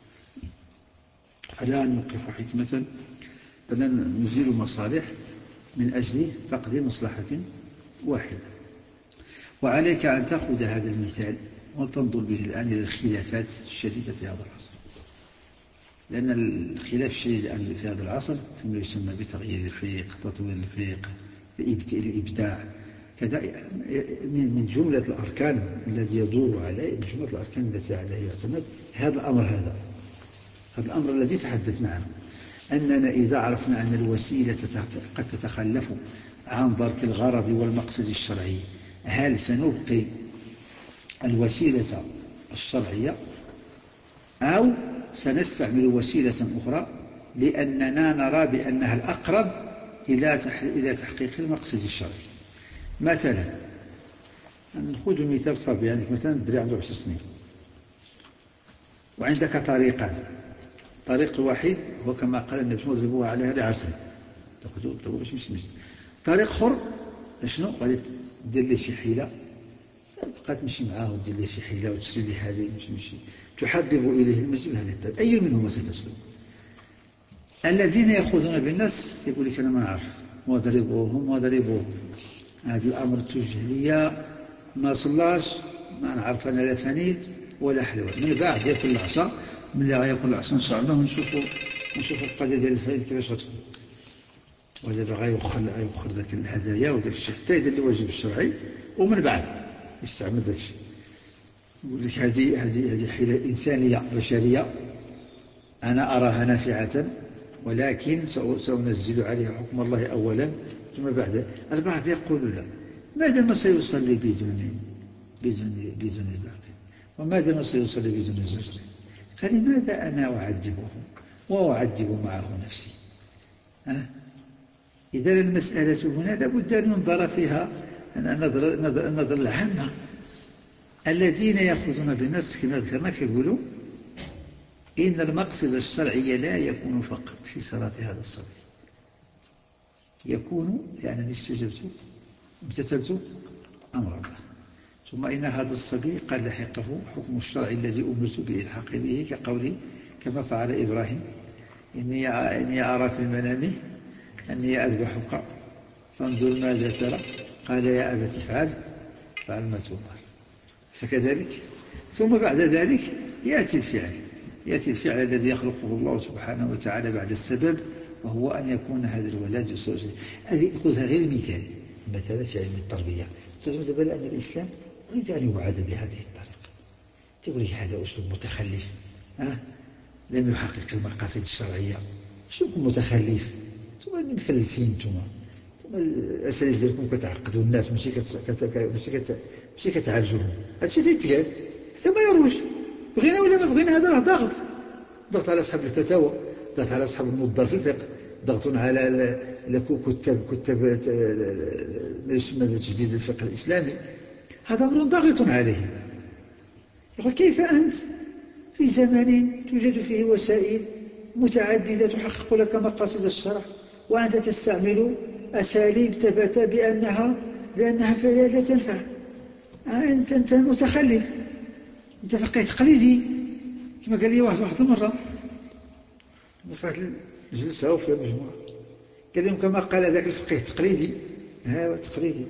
Speaker 2: فلا نوقف حكمة، بل نزيل مصالح من أجل فقد مصلحة واحدة. وعليك أن تأخذ هذا المثال وتنظر به الآن إلى الخلافات الشديدة في هذا العصر، لأن الخلاف الشديد الآن في هذا العصر فيما يسمى بتغيير الفقه، تطوير الفقه، الإبداع، كذا، من جملة الأركان الذي يدور عليه، من جملة الأركان التي عليه يعتمد هذا الأمر هذا هذا الأمر الذي تحدثنا عنه، أننا إذا عرفنا أن الوسيلة قد تتخلف عن درك الغرض والمقصد الشرعي، هل سنبقي الوسيلة الشرعية أو سنستعمل وسيلة أخرى لأننا نرى بأنها الأقرب إلى تحقيق المقصد الشرعي؟ مثلا نأخذ مثال صبي، عندك مثلا الدري عنده عشر سنين وعندك طريقان. الطريق الواحد هو كما قال النبي صلى الله عليه وسلم اضربوها عليها لعشر، تاخذوا باش مش مسجد. طريق اخر شنو؟ غادي دير ليه شي حيله، بقى تمشي معاه ودير ليه شي حيله وتشري ليه حاجه مش مشي تحبب اليه المسجد. هذه الطريق اي منهما ستسلك؟ الذين ياخذون بالناس يقول لك انا ما نعرف، وضربوهم وضربوهم، هذا الامر التجهيليه ما صلاش، ما نعرف انا لا ثانيت ولا حلوى. من بعد ياكل العصا، من اللي غياكل العصا ان شاء الله ونشوفوا نشوفوا القضيه ديال الفائد كيفاش غتكون. ودابا غيوخر غيوخر ذاك الهدايا وداك الشيء حتى يدير الواجب الشرعي، ومن بعد يستعمل ذاك الشيء. يقول لك هذه هذه هذه حيله انسانيه بشريه انا اراها نافعه، ولكن سأنزل عليها حكم الله أولا ثم بعد. البعض يقول لا، ما دام سيصلي بدون بدون بدون ذلك، وما دام سيصلي بدون زجر، فلماذا أنا أعذبه وأعذب معه نفسي؟ أه؟ إذا المسألة هنا لابد أن ننظر فيها النظر العامة. الذين يأخذون بالنص كما ذكرنا يقولوا إن المقصد الشرعي لا يكون فقط في صلاة هذا الصبي، يكون يعني استجبت امتثلت أمر الله، ثم إن هذا الصبي قد لحقه حكم الشرع الذي أمرت بالإلحاق به، كقولي كما فعل إبراهيم إني إني أرى في المنام أني أذبحك فانظر ماذا ترى، قال يا أبت افعل فعل ما تؤمر. كذلك ثم بعد ذلك يأتي الفعل يأتي الفعل الذي يخلقه الله سبحانه وتعالى بعد السبب، وهو أن يكون هذا الولد يصير. هذه خذها غير مثال، مثلا في علم التربية تجد بل أن الإسلام يريد أن يوعد بهذه الطريقة. تقول لك هذا أسلوب متخلف، ها لم يحقق المقاصد الشرعية، أسلوب متخلف، ثم مفلسين، ثم ثم الأساليب ديالكم كتعقدوا الناس ماشي ماشي كتعالجوهم. هذا الشيء تيتقال حتى ما يروج، بغينا ولا ما بغينا. هذا راه ضغط ضغط على أصحاب الفتاوى، ضغط على أصحاب النظار في الفقه، ضغط على كتاب كتاب ما يسمى بتجديد الفقه الإسلامي. هذا أمر ضاغط عليهم. يقول كيف أنت في زمن توجد فيه وسائل متعددة تحقق لك مقاصد الشرع، وأنت تستعمل أساليب ثبت بأنها بأنها لا تنفع؟ أنت أنت متخلف، أنت فقيه تقليدي، كما قال لي واحد واحد المرة في واحد الجلسة في المجموعة، قال لهم كما قال ذاك الفقيه التقليدي. ها هو تقليدي.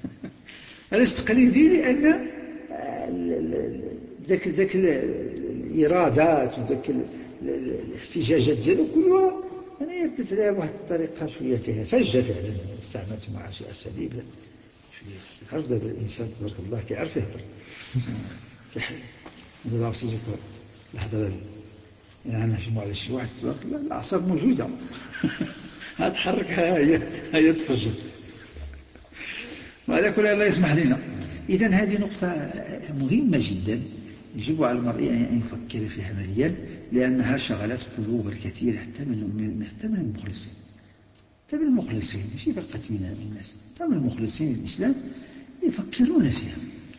Speaker 2: علاش تقليدي؟ لأن ذاك ذاك الإرادات وذاك الاحتجاجات ديالو كلها أنا يردت عليها بواحد الطريقة شوية فيها فجة فعلا. استعملت مع شي أساليب شوية يعرف دابا الإنسان تبارك الله كيعرف يهضر كيحل دابا خصو يجيك الهضرة يعني نهجموا على شي واحد تبارك الله الأعصاب موجودة هتحركها هي هي تفجر. وعلى كل الله يسمح لنا. إذن هذه نقطة مهمة جدا يجب على المرء أن يفكر فيها مليا لأنها شغلت قلوب الكثير حتى من حتى من المخلصين حتى من المخلصين ماشي فقط من الناس حتى من المخلصين الإسلام يفكرون فيها.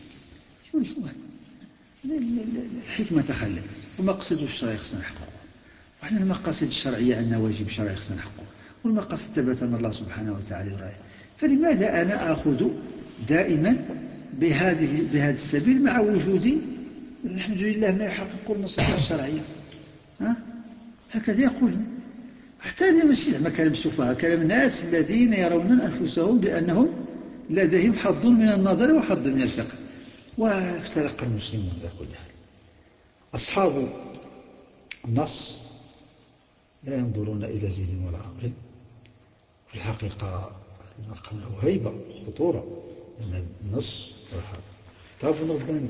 Speaker 2: الحكمة تخلفت ومقصد الشرع خصنا نحققه وإحنا المقاصد الشرعية عندنا واجب شرعي خصنا نحققه والمقاصد ثبت أن الله سبحانه وتعالى يراعي. فلماذا أنا آخذ دائما بهذه بهذا السبيل مع وجودي الحمد لله ما يحقق المصلحة الشرعية؟ ها هكذا يقولون. حتى هذا ماشي زعما كلام السفهاء، كلام الناس الذين يرون أنفسهم بأنهم لديهم حظ من النظر وحظ من الفقه. وافترق المسلمون على كل حال. أصحاب النص لا ينظرون إلى زيد ولا عقل. في الحقيقة المقام له هيبة وخطورة لأن النص خطاب رباني.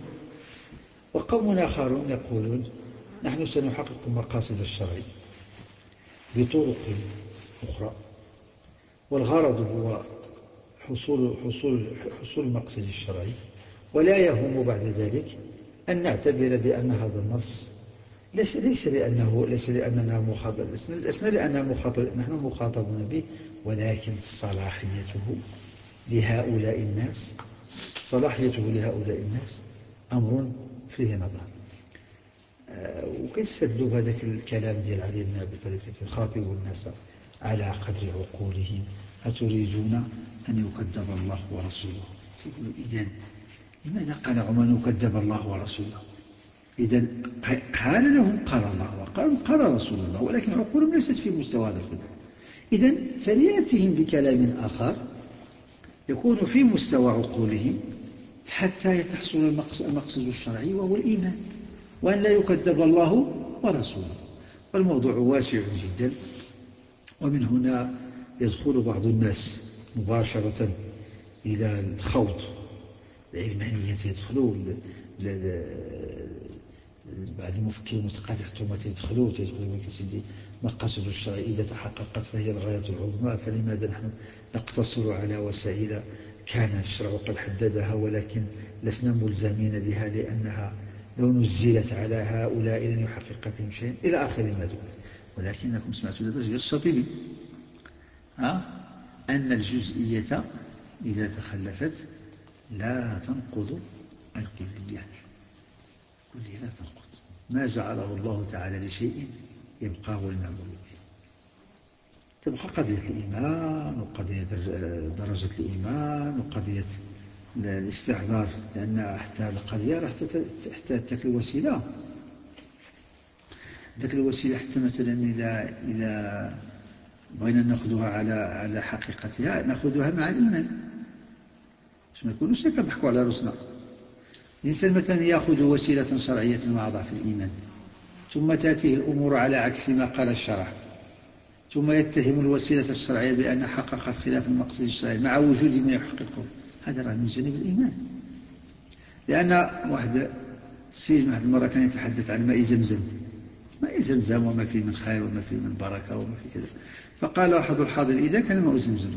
Speaker 2: وقوم آخرون يقولون نحن سنحقق مقاصد الشرع بطرق أخرى والغرض هو حصول حصول حصول المقصد الشرعي ولا يهم بعد ذلك أن نعتبر بأن هذا النص ليس ليس لأنه ليس لأننا مخاطب لسنا لأننا مخاطب نحن مخاطبون به ولكن صلاحيته لهؤلاء الناس صلاحيته لهؤلاء الناس أمر فيه نظر. أه وكيستدلوا بهذاك الكلام ديال علي بن أبي طالب يخاطب الناس على قدر عقولهم أتريدون أن يكذب الله ورسوله. يقولوا إذن لماذا قال عمر يكذب الله ورسوله؟ إذن قال لهم قال الله وقال قال رسول الله ولكن عقولهم ليست في مستوى هذا الخطاب. إذن فليأتهم بكلام آخر يكون في مستوى عقولهم حتى يتحصل المقصد الشرعي وهو الإيمان وأن لا يكذب الله ورسوله. والموضوع واسع جدا ومن هنا يدخل بعض الناس مباشرة إلى الخوض العلمانية يدخلوا بعد المفكر المتقاطع ثم تدخلوا تدخلوا كسيدي مقاصد الشرع إذا تحققت فهي الغاية العظمى فلماذا نحن نقتصر على وسائل كان الشرع قد حددها ولكن لسنا ملزمين بها لأنها لو نزلت على هؤلاء لن يحقق بهم شيء إلى آخر ما دون. ولكنكم سمعتوا دابا غير الشاطبي ها أن الجزئية إذا تخلفت لا تنقض الكلية. الكلية لا تنقض ما جعله الله تعالى لشيء يبقى هو المعمول به. تبقى قضية الإيمان وقضية درجة الإيمان وقضية الاستحضار لأن حتى هذه القضية راح تحتاج تلك الوسيلة ذاك الوسيلة حتى مثلا إذا إذا بغينا نأخذها على على حقيقتها نأخذها مع الإيمان باش ما نكونوش كنضحكوا على راسنا. الإنسان مثلا يأخذ وسيلة شرعية مع ضعف الإيمان ثم تأتيه الأمور على عكس ما قال الشرع ثم يتهم الوسيلة الشرعية بأن حققت خلاف المقصد الشرعي مع وجود ما يحققه. هذا راه من جانب الإيمان. لأن واحد السيد واحد المرة كان يتحدث عن ماء زمزم ماء زمزم وما فيه من خير وما فيه من بركة وما فيه كذا فقال أحد الحاضر إذا كان ماء زمزم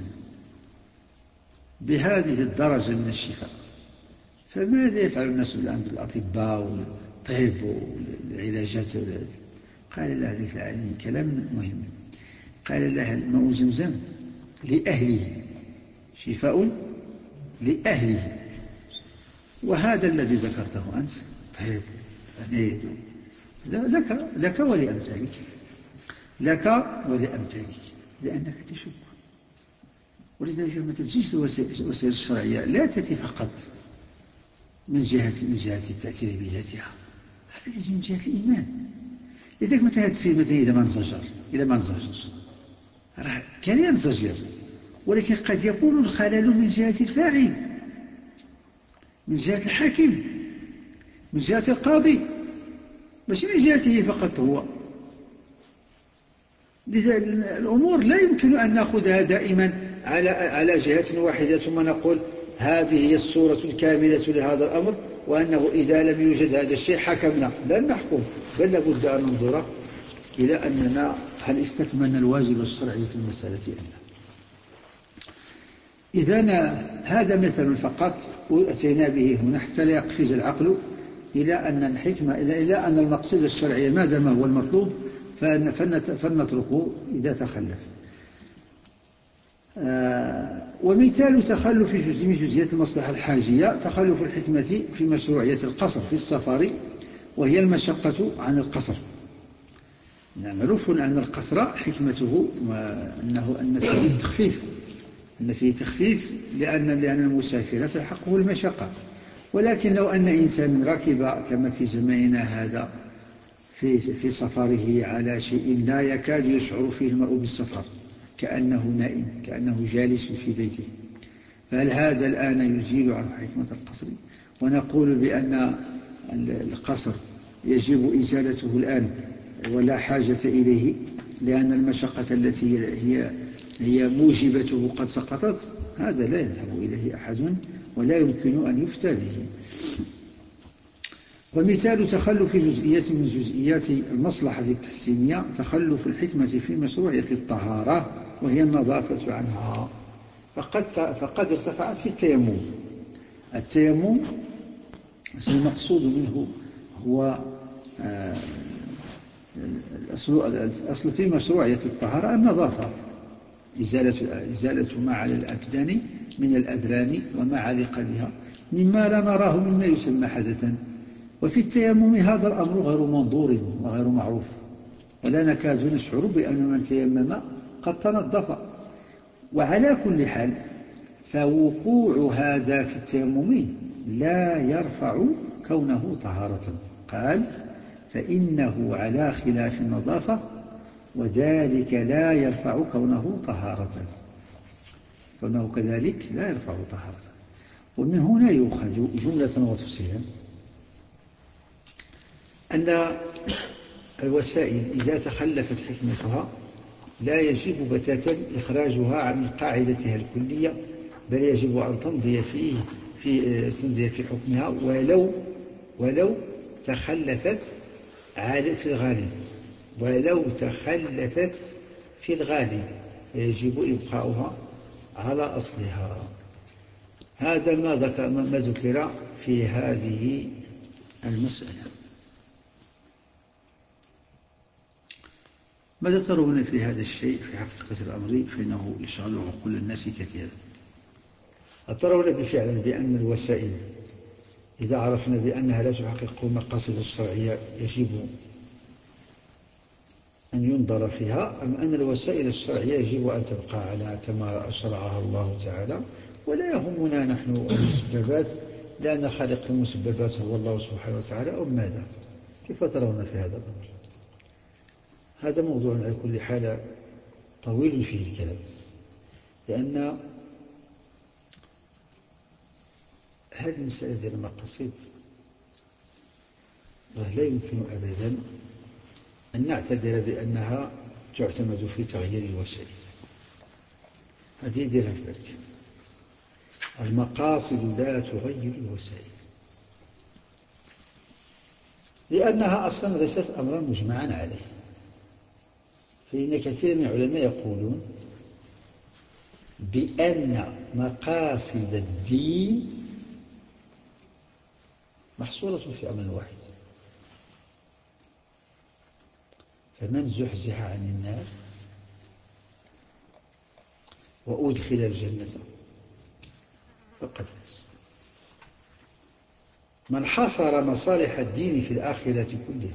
Speaker 2: بهذه الدرجة من الشفاء فماذا يفعل الناس الآن بالأطباء والطب والعلاجات؟ قال له ذلك العالم كلام مهم قال له ماء زمزم لأهله شفاء لأهله وهذا الذي ذكرته أنت طيب لك لك ولأمثالك لك ولأمثالك لأنك تشك. ولذلك لما تجيش الوسائل الشرعية لا تأتي فقط من جهة من جهة التأثير بذاتها هذا يجي من جهة الإيمان. لذلك متى هذا السيد مثلا إذا ما انزجر إذا ما انزجر راه كان ينزجر ولكن قد يكون الخلل من جهة الفاعل من جهة الحاكم من جهة القاضي ماشي من جهته فقط هو. الأمور لا يمكن أن نأخذها دائما على على جهة واحدة ثم نقول هذه هي الصورة الكاملة لهذا الأمر، وأنه إذا لم يوجد هذا الشيء حكمنا. لن نحكم، بل لابد أن ننظر إلى أننا هل استكملنا الواجب الشرعي في المسألة أم لا. إذن هذا مثل فقط أتينا به هنا حتى لا يقفز العقل إلى أن الحكمة إلى أن المقصد الشرعي ماذا ما هو المطلوب فلنتركه إذا تخلف. آه ومثال تخلف جزء من جزئيات المصلحة الحاجية تخلف الحكمة في مشروعية القصر في السفر، وهي المشقة عن القصر. معروف أن القصر حكمته أنه أن فيه التخفيف أن فيه تخفيف لأن لأن المسافر تلحقه المشقة. ولكن لو أن إنسان ركب كما في زماننا هذا في في سفره على شيء لا يكاد يشعر فيه المرء بالسفر، كأنه نائم كأنه جالس في بيته، فهل هذا الآن يزيل عنه حكمة القصر؟ ونقول بأن القصر يجب إزالته الآن ولا حاجة إليه لأن المشقة التي هي هي موجبته قد سقطت؟ هذا لا يذهب إليه أحد ولا يمكن أن يفتى به. ومثال تخلف جزئية من جزئيات المصلحة التحسينية تخلف الحكمة في مشروعية الطهارة، وهي النظافة عنها. فقد, فقد ارتفعت في التيمم. التيمم المقصود منه هو الأصل في مشروعية الطهارة النظافة، إزالة, إزالة ما على الأبدان من الأدران وما علق بها مما لا نراه مما يسمى حدثا. وفي التيمم هذا الأمر غير منظور وغير معروف، ولا نكاد نشعر بأن من تيمم قد تنظف. وعلى كل حال فوقوع هذا في التيمم لا يرفع كونه طهارة. قال فإنه على خلاف النظافة وذلك لا يرفع كونه طهارة، كونه كذلك لا يرفع طهارة. ومن هنا يؤخذ جملة وتفصيلا أن الوسائل إذا تخلفت حكمتها لا يجب بتاتا إخراجها عن قاعدتها الكلية، بل يجب أن تمضي في في تمضي في حكمها ولو ولو تخلفت في الغالب ولو تخلفت في الغالب يجب إبقاؤها على أصلها. هذا ما ذكر ما ذكر في هذه المسألة. ماذا ترون في هذا الشيء في حقيقة الأمر؟ فإنه يشغل عقول الناس كثيرا. أترون بفعلا بأن الوسائل إذا عرفنا بأنها لا تحقق المقاصد الشرعية يجب أن ينظر فيها، أم أن الوسائل الشرعية يجب أن تبقى على كما شرعها الله تعالى ولا يهمنا نحن المسببات لأن خالق المسببات هو الله سبحانه وتعالى، أو ماذا؟ كيف ترون في هذا الأمر؟ هذا موضوع على كل حال طويل فيه الكلام، لأن هذه المسألة ديال المقاصد لا يمكن أبدا أن نعتبر بأنها تعتمد في تغيير الوسائل. هذه ديرها في بالك، المقاصد لا تغير الوسائل لأنها أصلا ليست أمرا مجمعا عليه. فإن كثير من العلماء يقولون بأن مقاصد الدين محصورة في أمر واحد، فمن زحزح عن النار وأدخل الجنة فقد فاز. من حصر مصالح الدين في الآخرة كلها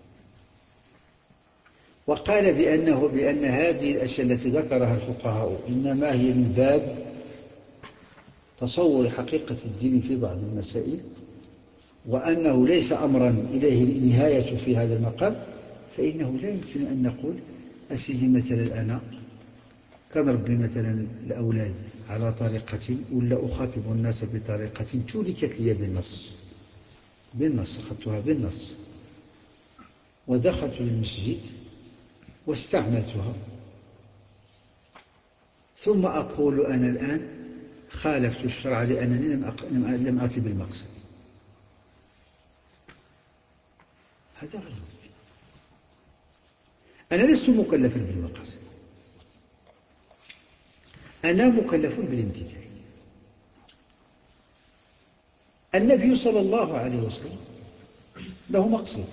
Speaker 2: وقال بأنه بأن هذه الأشياء التي ذكرها الفقهاء إنما هي من باب تصور حقيقة الدين في بعض المسائل وأنه ليس أمرا إليه النهاية في هذا المقام، فإنه لا يمكن أن نقول أسيدي مثلا أنا كنربي مثلا الأولاد على طريقة ولا أخاطب الناس بطريقة تولكت لي بالنص بالنص أخذتها بالنص، ودخلت للمسجد واستعملتها، ثم أقول أنا الآن خالفت الشرع لأنني لم أتي بالمقصد، هذا غير ممكن. أنا لست مكلفا بالمقاصد، أنا مكلف بالامتثال. النبي صلى الله عليه وسلم له مقصد،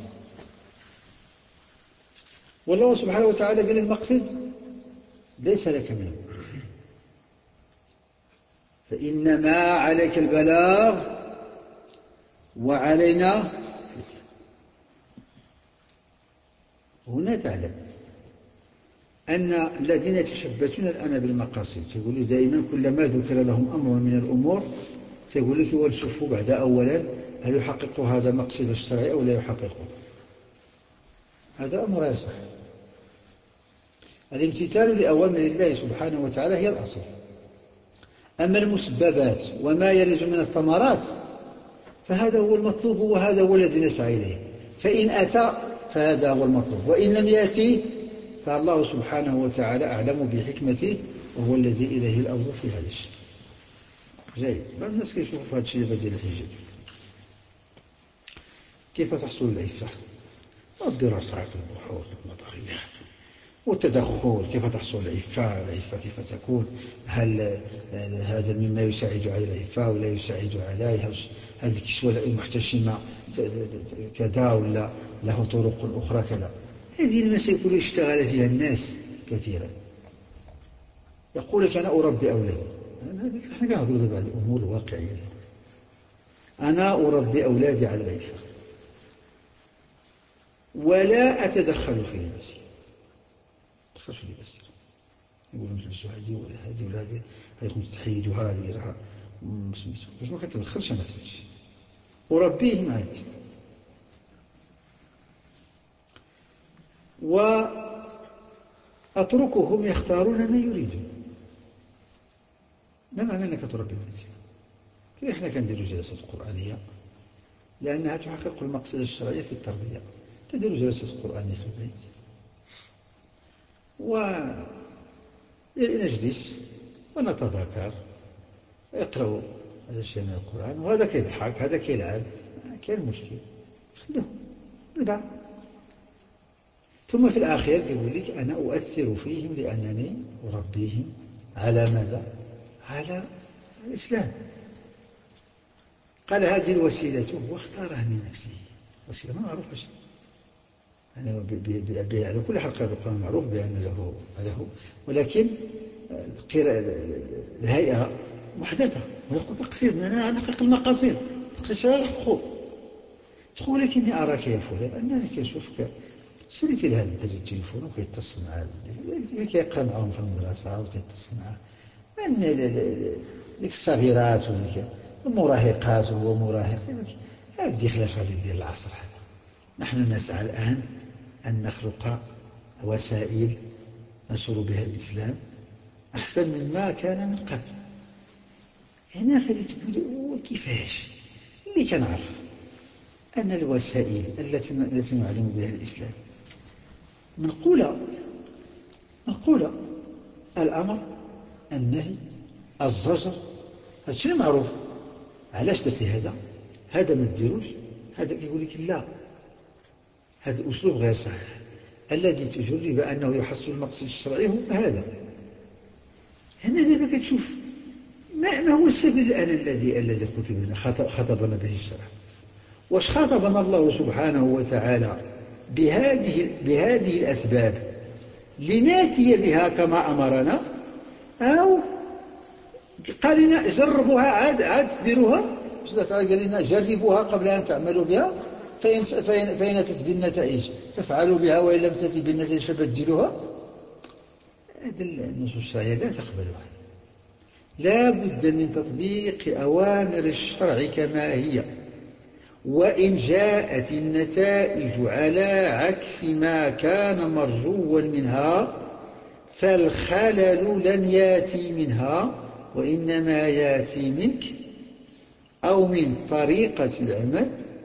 Speaker 2: والله سبحانه وتعالى قال المقصد ليس لك منه، فإنما عليك البلاغ وعلينا الحساب. هنا تعلم أن الذين يتشبثون الآن بالمقاصد يقولوا دائما كلما ذكر لهم أمر من الأمور تقول لك ونشوفوا بعد أولا هل يحقق هذا المقصد الشرعي أو لا يحققه. هذا أمر غير صحيح. الامتثال لأوامر الله سبحانه وتعالى هي الأصل، أما المسببات وما يرد من الثمرات فهذا هو المطلوب وهذا هو الذي نسعى إليه، فإن أتى فهذا هو المطلوب، وإن لم يأتي فالله سبحانه وتعالى أعلم بحكمته وهو الذي إليه الأمر في هذا الشيء. جيد. بعض الناس كيشوفوا في هذا الشيء ديال الحجاب كيف تحصل العفة والدراسات والبحوث والنظريات والتدخل، كيف تحصل العفة، العفة كيف تكون، هل هذا مما يساعد على العفة ولا يساعد عليها، هذه الكسوة المحتشمة كذا ولا له طرق أخرى كذا. هذه المسائل كلها اشتغل فيها الناس كثيرا. يقول لك أنا أربي أولادي، نحن نهضروا دابا على الأمور الواقعية. أنا أربي أولادي على العفة ولا أتدخل في لباسهم، أتدخل في لباسهم، يقولون نلبسوا هذه ولا هذه ولا هذه، هذه تحيدوا هذه راها سميتو، ما كنتدخلش أنا في هذا الشيء، أربيهم على الإسلام. وأتركهم يختارون ما يريدون. ما معنى أنك تربيهم على الإسلام؟ كيف إحنا كنديروا جلسات قرآنية لأنها تحقق المقصد الشرعي في التربية، تديروا جلسات قرآنية في البيت ونجلس ونتذاكر، يقرأوا هذا الشيء من القرآن، وهذا كيضحك هذا كيلعب، كاين مشكل، خلوهم البعض. ثم في الأخير يقول لك أنا أؤثر فيهم لأنني أربيهم على ماذا؟ على الإسلام. قال هذه الوسيلة واختارها من نفسه، وسيلة ما معروفة شيء. أنا على كل حال قراءة القرآن معروف بأن له له، ولكن الهيئة محدثة ويقول تقصير، أنا أحقق المقاصد تقصير شرع الحقوق. تقول لكني أراك يا فلان أنني كنشوفك شريتي لهذا الدري التليفون وكيتصل مع الدري كيقرا معاهم في المدرسة وكيتصل معاه من ديك الصغيرات وديك المراهقات وهو مراهق. هذه خلاص غادي دير العصر هذا. نحن نسعى الآن أن نخلق وسائل نشر بها الإسلام أحسن مما كان من قبل. هنا غادي تقول وكيفاش اللي كنعرف أن الوسائل التي التي نعلم بها الإسلام منقولة منقولة الأمر النهي الزجر، هذا الشيء معروف. علاش درتي هذا هذا ما ديروش، هذا يقول لك لا هذا الأسلوب غير صحيح، الذي تجرب أنه يحصل المقصد الشرعي هو هذا. هنا دابا كتشوف ما, ما هو السبب الآن الذي الذي خطبنا خطبنا به الشرع. واش خاطبنا الله سبحانه وتعالى بهذه بهذه الأسباب لناتي بها كما أمرنا، أو قال لنا جربوها عاد عاد تديروها، قال لنا جربوها قبل أن تعملوا بها، فإن, فإن, فإن أتت بالنتائج فافعلوا بها وإن لم تأتي بالنتائج فبدلوها. هذه النصوص الشرعية لا تقبل هذا. لا بد من تطبيق أوامر الشرع كما هي، وإن جاءت النتائج على عكس ما كان مرجوا منها فالخلل لم يأتي منها وإنما يأتي منك أو من طريقة العمل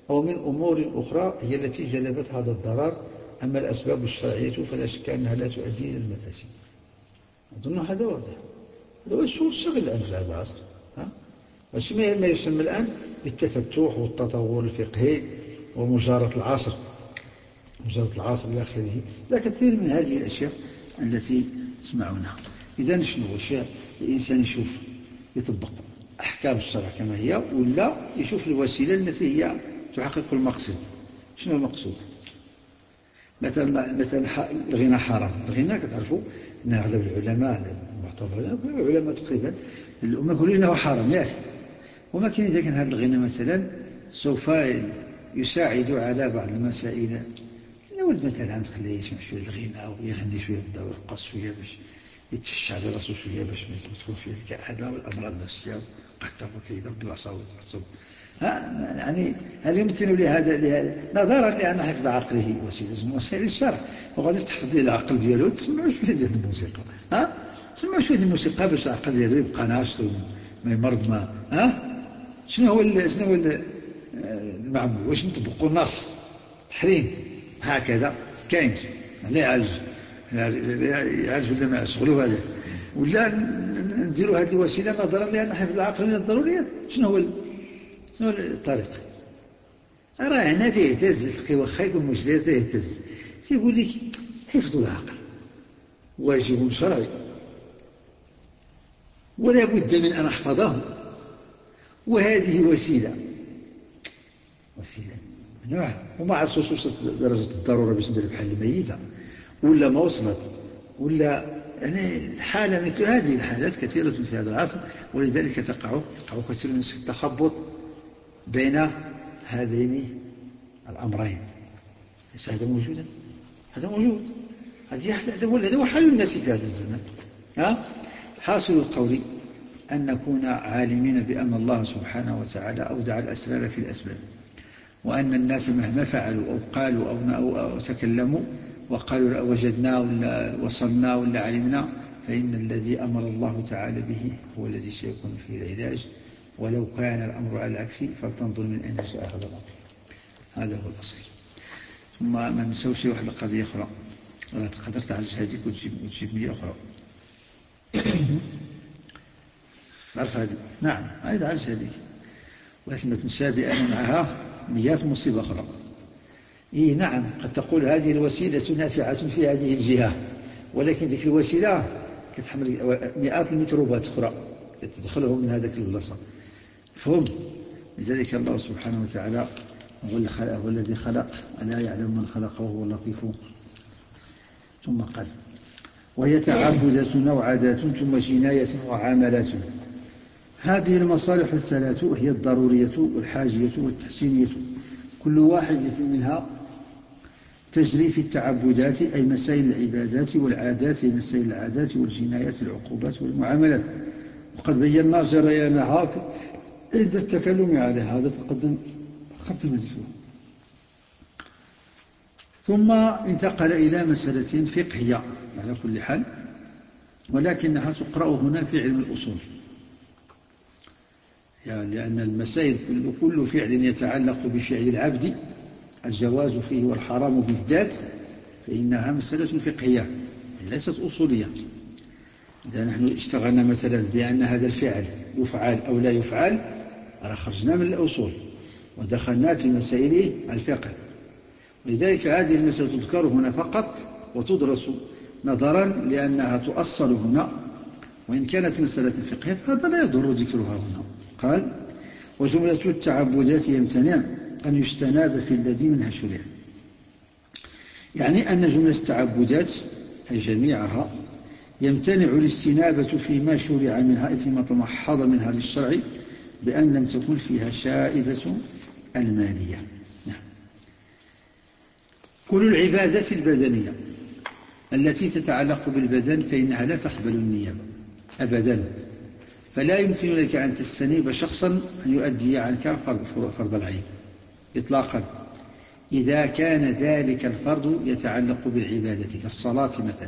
Speaker 2: أو من أمور أخرى هي التي جلبت هذا الضرر. أما الأسباب الشرعية فلا شك أنها لا تؤدي إلى المفاسد. أظن هذا واضح. هذا هو الشغل الآن في هذا العصر. ماشي ما يسمى الآن بالتفتح والتطور الفقهي ومجارة العصر، مجارة العصر إلى آخره. لا، كثير من هذه الأشياء التي تسمعونها. إذا شنو الشيء الإنسان يشوف يطبق أحكام الشرع كما هي، ولا يشوف الوسيلة التي هي تحقق المقصد. شنو المقصود؟ مثلا مثلا الغنى حرام. الغنى كتعرفوا أن أغلب العلماء المعتبرين العلماء تقريبا الأمة يقولون أنه حرام، ياك؟ وما كان إذا كان هذا الغنى مثلا سوف يساعد على بعض المسائل. الولد مثلا خليه يسمع شوية الغنى ويغني شوية ويرقص شوية باش يتشع على راسو شوية باش ما تكون فيه الكآبة والأمراض النفسية وقتل وكيضرب بالعصا ويتعصب. يعني هل يمكن لهذا لهذا نظرا لأن حفظ عقله وسيلة من وسائل الشرع، وغادي تحفظ العقل ديالو تسمعوا شوية ديال الموسيقى. ها تسمعوا شوية ديال الموسيقى باش العقل ديالو يبقى ناشط وما يمرض. ما ها شنو هو شنو هو المعمول؟ واش نطبقوا النص تحريم هكذا كاين لا يعالج يعالج ولا ما شغلوا هذا، ولا نديروا هذه الوسيله نظرا لان حفظ العقل من الضروريات؟ شنو هو شنو الطريق؟ راه هنا تيهتز الفقيه واخا يكون مجتهد تيهتز، تيقول لك حفظ العقل واجب شرعي ولا بد من ان احفظه، وهذه وسيله وسيله نوع وما عرفتش واش درجه الضروره باش ندير بحال الميته ولا ما وصلت، ولا يعني حاله مثل هذه الحالات كثيره في هذا العصر. ولذلك تقع تقع كثير من الناس في التخبط بين هذين الامرين. ليس هذا موجودا؟ هذا موجود. هذا هو هذا هو حال الناس في هذا الزمان. ها حاصل القول أن نكون عالمين بأن الله سبحانه وتعالى أودع الأسرار في الأسباب، وأن الناس مهما فعلوا أو قالوا أو, أو تكلموا وقالوا وجدنا ولا وصلنا ولا علمنا، فإن الذي أمر الله تعالى به هو الذي سيكون فيه العلاج، ولو كان الأمر على العكس فلتنظر من أين جاء هذا الأمر. هذا هو الأصل. ثم ما نسوي واحد القضية أخرى، ولا تقدر تعالج هذيك وتجيب وتجيب مية أخرى. تعرف هذه؟ نعم هذه تعالج هذه، ولكن ما تنسى بأن معها مئات مصيبة أخرى. إيه نعم، قد تقول هذه الوسيلة نافعة في هذه الجهة، ولكن ذيك الوسيلة كتحمل مئات الميكروبات أخرى تدخلهم من هذاك البلاصة. فهم لذلك الله سبحانه وتعالى هو الذي خلق، ألا يعلم من خلق وهو اللطيف. ثم قال وهي تعبدة وعادات ثم جناية وعاملات. هذه المصالح الثلاث هي الضرورية والحاجية والتحسينية، كل واحدة منها تجري في التعبدات أي مسائل العبادات، والعادات أي مسائل العادات، والجنايات العقوبات والمعاملات. وقد بينا جريانها عند التكلم عليها، هذا تقدم قدم ذكره. ثم انتقل إلى مسألة فقهية على كل حال، ولكنها تقرأ هنا في علم الأصول، يعني لأن المسائل كل, كل فعل يتعلق بفعل العبد الجواز فيه والحرام بالذات فإنها مسألة فقهية ليست أصولية. إذا نحن اشتغلنا مثلا بأن هذا الفعل يفعل أو لا يفعل، خرجنا من الأصول ودخلنا في مسائل الفقه. ولذلك هذه المسألة تذكر هنا فقط وتدرس نظرا لأنها تؤصل هنا، وإن كانت مسألة فقهية فهذا لا يضر ذكرها هنا. قال وجملة التعبدات يمتنع أن يستناب في الذي منها شرع، يعني أن جملة التعبدات أي جميعها يمتنع الاستنابة فيما شرع منها، فيما تمحض منها للشرع، بأن لم تكن فيها شائبة المالية. نعم. كل العبادات البدنية التي تتعلق بالبدن فإنها لا تقبل النيابة أبدا، فلا يمكن لك أن تستنيب شخصا أن يؤدي عنك فرض, فرض العين إطلاقا، إذا كان ذلك الفرض يتعلق بالعبادة كالصلاة مثلا،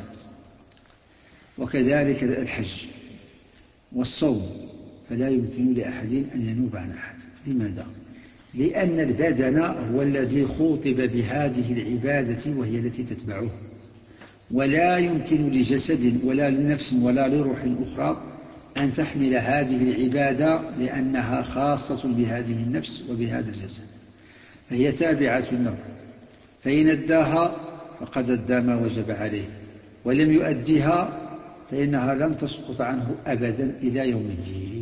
Speaker 2: وكذلك الحج والصوم، فلا يمكن لأحد أن ينوب عن أحد. لماذا؟ لأن البدن هو الذي خوطب بهذه العبادة وهي التي تتبعه، ولا يمكن لجسد ولا لنفس ولا لروح أخرى أن تحمل هذه العبادة لأنها خاصة بهذه النفس وبهذا الجسد، فهي تابعة له، فإن أداها فقد أدى ما وجب عليه، ولم يؤديها فإنها لم تسقط عنه أبدا إلى يوم الدين.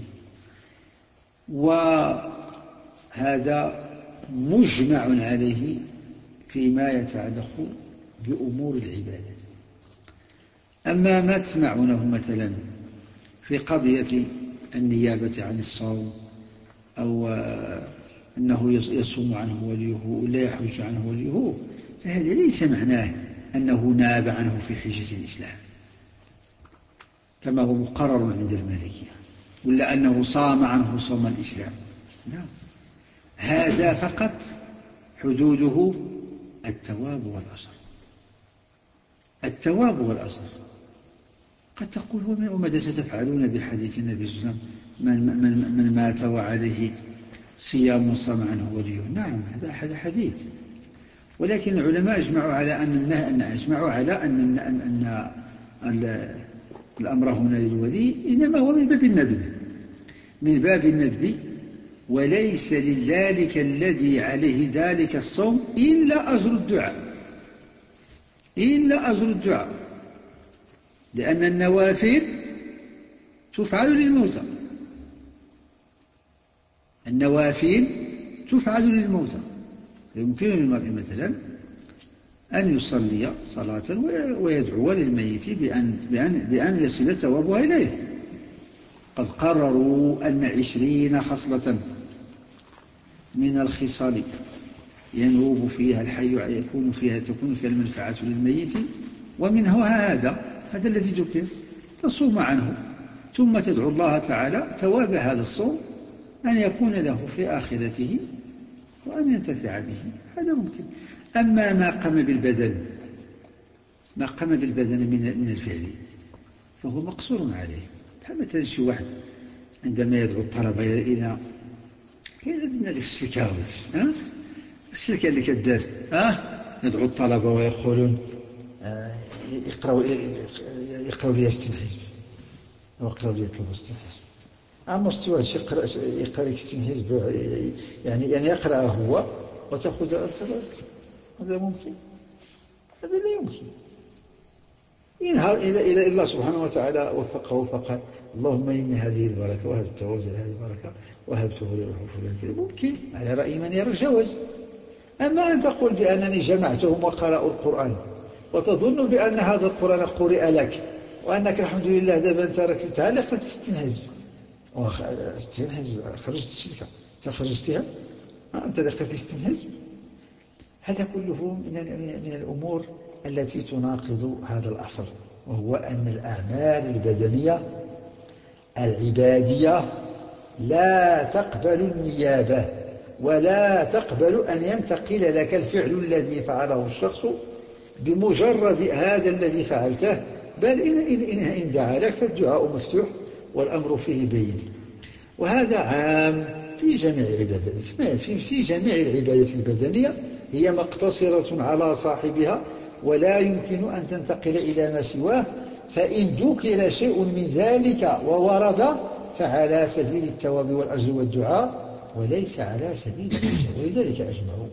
Speaker 2: وهذا مجمع عليه فيما يتعلق بأمور العبادة. أما ما تسمعونه مثلا في قضية النيابة عن الصوم، أو أنه يصوم عنه وليه ولا يحج عنه وليه، فهذا ليس معناه أنه ناب عنه في حجة الإسلام كما هو مقرر عند المالكية، ولا أنه صام عنه صوم الإسلام، لا، هذا فقط حدوده التواب والأجر. التواب والأجر. قد تقول وماذا ستفعلون بحديث النبي صلى الله عليه وسلم من, من, من مات وعليه صيام صام عنه وليه؟ نعم، هذا حديث، ولكن العلماء اجمعوا على أن اجمعوا على أن, أن, أن, أن الأمر هنا للولي إنما هو من باب الندب، من باب الندب، وليس لذلك الذي عليه ذلك الصوم إلا أجر الدعاء، إلا أجر الدعاء، لأن النوافل تفعل للموتى، النوافل تفعل للموتى. يمكن للمرء مثلا أن يصلي صلاة ويدعو للميت بأن, بأن, بأن يصل ثوابها إليه. قد قرروا أن عشرين خصلة من الخصال ينوب فيها الحي، يكون فيها تكون فيها المنفعة للميت، ومنه هذا هذا الذي ذكر، تصوم عنه ثم تدعو الله تعالى ثواب هذا الصوم أن يكون له في آخرته وأن ينتفع به، هذا ممكن. أما ما قام بالبدن ما قام بالبدن من من الفعل فهو مقصور عليه. فمثلا شي واحد عندما يدعو الطلبة إلى إلى السلكة، ها السلكة اللي كدار، ها يدعو الطلبة ويقولون يقرأوا يقرأوا لي ستين حزب أو يقرأوا لي يطلبوا ستين حزب. أما مستوى يقرأ يقرأ لك ستين حزب، يعني يعني يقرأ هو وتأخذ أنت، هذا ممكن؟ هذا لا يمكن. ينهار إلى إلى الله سبحانه وتعالى وفقه فقال اللهم إني هذه البركة وهذا التوجه هذه البركة وهبته لروح فلان كذا، ممكن على رأي من يرى الجواز. أما أن تقول بأنني جمعتهم وقرأوا القرآن وتظن بأن هذا القرآن قرئ لك وأنك الحمد لله دابا أنت راك تعال قرأت ستين حزب، ستين حزب خرجت الشركة تخرجتها أنت قرأت ستين حزب، هذا كله من من الأمور التي تناقض هذا الأصل، وهو أن الأعمال البدنية العبادية لا تقبل النيابة ولا تقبل أن ينتقل لك الفعل الذي فعله الشخص بمجرد هذا الذي فعلته، بل إن, إن, إن دعا لك فالدعاء مفتوح والأمر فيه بين. وهذا عام في جميع العبادات، في, في جميع العبادات البدنية، هي مقتصرة على صاحبها ولا يمكن أن تنتقل إلى ما سواه، فإن ذكر شيء من ذلك وورد فعلى سبيل الثواب والأجر والدعاء وليس على سبيل الحجة. ولذلك أجمعوا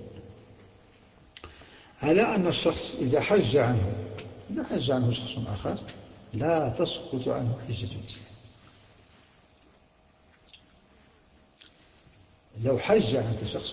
Speaker 2: على أن الشخص إذا حج عنه إذا حج عنه شخص آخر لا تسقط عنه حجة الإسلام. لو حج عنك شخص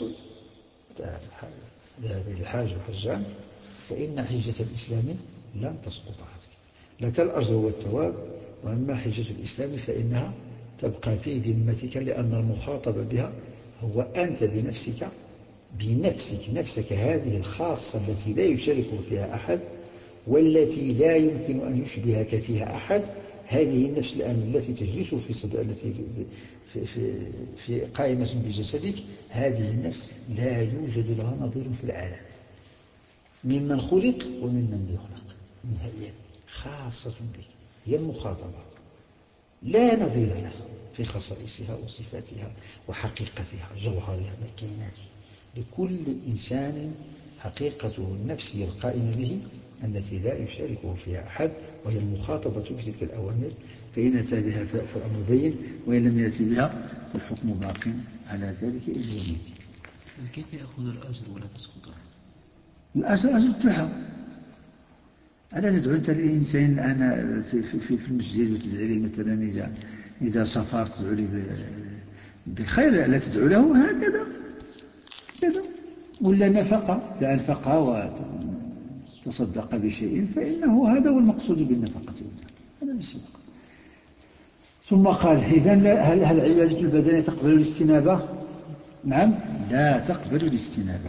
Speaker 2: ذهب إلى الحاج وحج عنك فإن حجة الإسلام لن تسقط عليك، لك الأجر والثواب، وأما حجة الإسلام فإنها تبقى في ذمتك، لأن المخاطب بها هو أنت بنفسك بنفسك نفسك هذه الخاصة التي لا يشارك فيها أحد والتي لا يمكن أن يشبهك فيها أحد. هذه النفس الآن التي تجلس في صدر التي في, في, في قائمة بجسدك، هذه النفس لا يوجد لها نظير في العالم، ممن خلق وممن يخلق، نهائيا خاصة بك، هي المخاطبة لا نظير لها في خصائصها وصفاتها وحقيقتها جوهرها ما كايناش. لكل إنسان حقيقته النفسية القائمة به التي لا يشاركه فيها أحد، وهي المخاطبة بتلك الأوامر، فإن أتى بها فالأمر بين، وإن لم يأتي بها فالحكم باق على ذلك إلى يوم الدين.
Speaker 3: كيف يأخذ الأجر ولا تسقط؟
Speaker 2: الأجر أجر الدعاء. ألا تدعو أنت الإنسان الآن في, في, في المسجد وتدعي لي مثلا إذا إذا سافرت تدعو لي بالخير، لا تدعو له هكذا كذا. ولا نفقة، إذا أنفق وتصدق بشيء فإنه هذا هو المقصود بالنفقة، هذا بالصدقة. ثم قال إذن هل هل عبادة البدن تقبل الاستنابة؟ نعم، لا تقبل الاستنابة.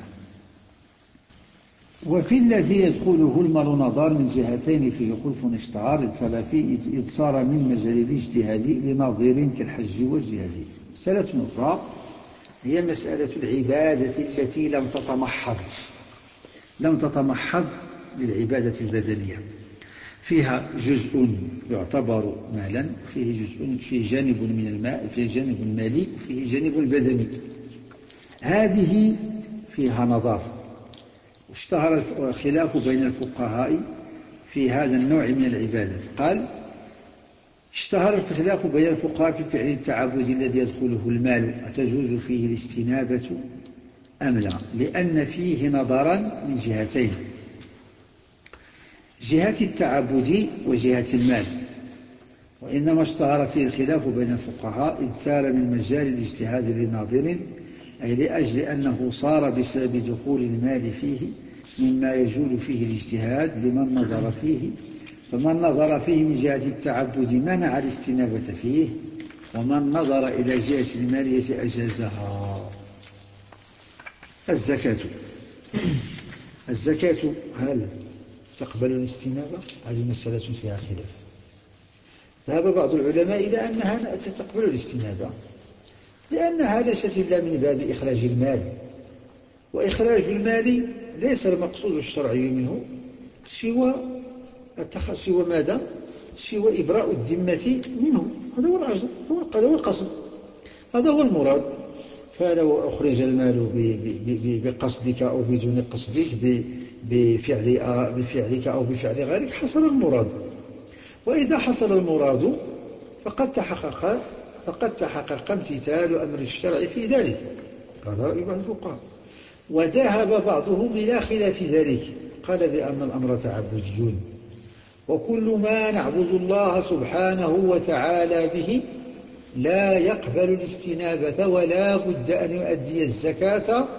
Speaker 2: وفي الذي يدخله المال نظر من جهتين فيه خلف اشتهار إذ صار من مجال الاجتهاد لنظير كالحج والجهاد. مسألة أخرى هي مسألة العبادة التي لم تتمحض لم تتمحض للعبادة البدنية، فيها جزء يعتبر مالا، فيه جزء فيه جانب من الماء، فيه جانب مالي، وفيه جانب بدني. هذه فيها نظر، اشتهر الخلاف بين الفقهاء في هذا النوع من العبادة. قال اشتهر الخلاف بين الفقهاء في الفعل التعبدي الذي يدخله المال أتجوز فيه الاستنابة أم لا، لأن فيه نظرا من جهتين، جهة التعبد وجهة المال. وإنما اشتهر فيه الخلاف بين الفقهاء إذ سار من مجال الاجتهاد لناظر، أي لأجل أنه صار بسبب دخول المال فيه مما يجول فيه الاجتهاد لمن نظر فيه، فمن نظر فيه من جهة التعبد منع الاستنابة فيه، ومن نظر إلى جهة المالية أجازها. الزكاة الزكاة هل تقبل الاستنابة؟ هذه مسألة فيها خلاف. ذهب بعض العلماء إلى أنها تقبل الاستنابة، لأنها ليست إلا من باب إخراج المال، وإخراج المال ليس المقصود الشرعي منه سوى سوى ماذا؟ سوى إبراء الذمة منه. هذا هو الأجر، هذا هو القصد، هذا هو المراد. فلو أخرج المال بقصدك أو بدون قصدك، بفعل بفعلك أو بفعل غيرك، حصل المراد. وإذا حصل المراد فقد تحقق فقد تحقق امتثال أمر الشرع في ذلك. هذا رأي بعض الفقهاء. وذهب بعضهم إلى خلاف ذلك، قال بأن الأمر تعبدي، وكل ما نعبد الله سبحانه وتعالى به لا يقبل الاستنابة ولا بد أن يؤدي الزكاة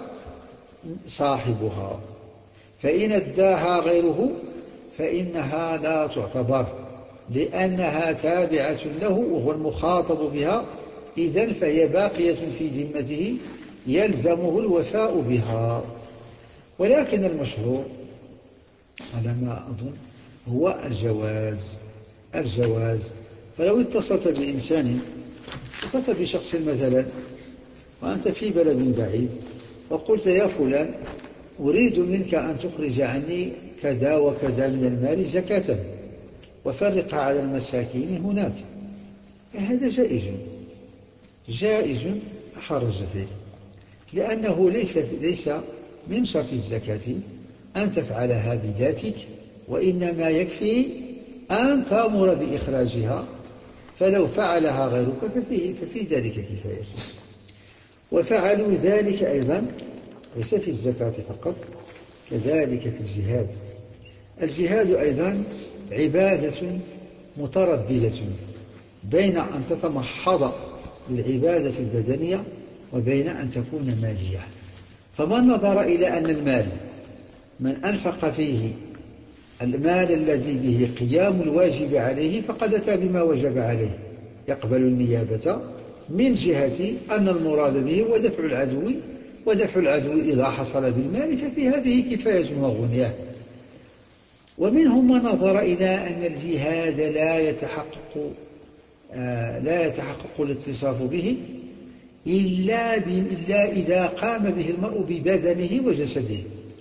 Speaker 2: صاحبها، فإن أداها غيره فإنها لا تعتبر لأنها تابعة له وهو المخاطب بها، إذن فهي باقية في ذمته يلزمه الوفاء بها. ولكن المشهور على ما أظن هو الجواز الجواز فلو اتصلت بإنسان، اتصلت بشخص مثلا وأنت في بلد بعيد، وقلت يا فلان أريد منك أن تخرج عني كذا وكذا من المال زكاة وفرقها على المساكين هناك، هذا جائز جائز لا حرج فيه، لأنه ليس ليس من شرط الزكاة أن تفعلها بذاتك، وإنما يكفي أن تأمر بإخراجها، فلو فعلها غيرك ففيه ففي ذلك كفاية. وفعلوا ذلك أيضا ليس في الزكاة فقط، كذلك في الجهاد. الجهاد أيضا عبادة مترددة بين أن تتمحض للعبادة البدنية وبين أن تكون مالية. فمن نظر إلى أن المال من أنفق فيه المال الذي به قيام الواجب عليه فقد أتى بما وجب عليه، يقبل النيابة من جهة أن المراد به ودفع العدو، ودفع العدو إذا حصل بالمال ففي هذه كفاية وغنية. ومنهم من نظر إلى أن الجهاد لا يتحقق آه لا يتحقق الاتصاف به إلا, إلا إذا قام به المرء ببدنه وجسده.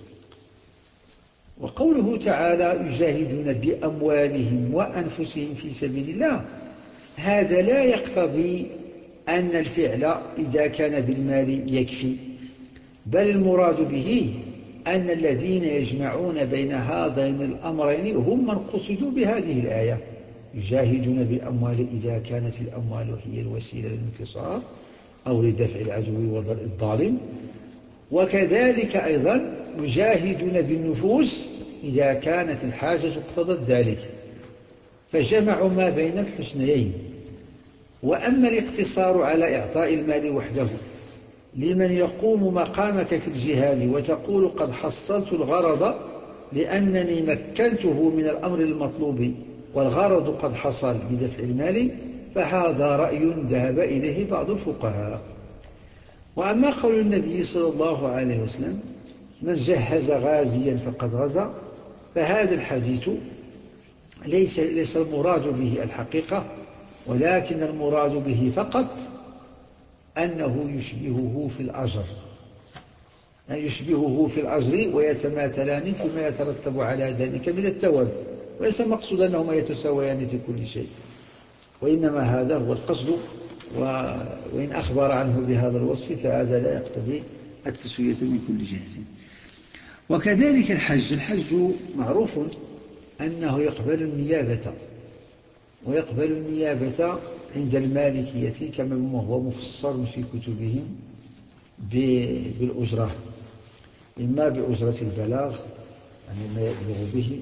Speaker 2: وقوله تعالى يجاهدون بأموالهم وأنفسهم في سبيل الله، هذا لا يقتضي أن الفعل إذا كان بالمال يكفي، بل المراد به أن الذين يجمعون بين هذين الأمرين هم من قصدوا بهذه الآية، يجاهدون بالأموال إذا كانت الأموال هي الوسيلة للانتصار أو لدفع العدو وضرب الظالم، وكذلك أيضا يجاهدون بالنفوس إذا كانت الحاجة اقتضت ذلك، فجمعوا ما بين الحسنيين. وأما الاقتصار على إعطاء المال وحده لمن يقوم مقامك في الجهاد وتقول قد حصلت الغرض لأنني مكنته من الأمر المطلوب والغرض قد حصل بدفع المال، فهذا رأي ذهب إليه بعض الفقهاء. وأما قول النبي صلى الله عليه وسلم من جهز غازيا فقد غزا، فهذا الحديث ليس, ليس المراد به الحقيقة، ولكن المراد به فقط أنه يشبهه في الأجر، يعني يشبهه في الأجر ويتماثلان فيما يترتب على ذلك من الثواب، وليس مقصود أنهما يتساويان في كل شيء، وإنما هذا هو القصد. وإن أخبر عنه بهذا الوصف فهذا لا يقتضي التسوية من كل جهة. وكذلك الحج، الحج معروف أنه يقبل النيابة، ويقبل النيابة عند المالكية كما هو مفسر في كتبهم بالأجرة، إما بأجرة البلاغ يعني ما يبلغ به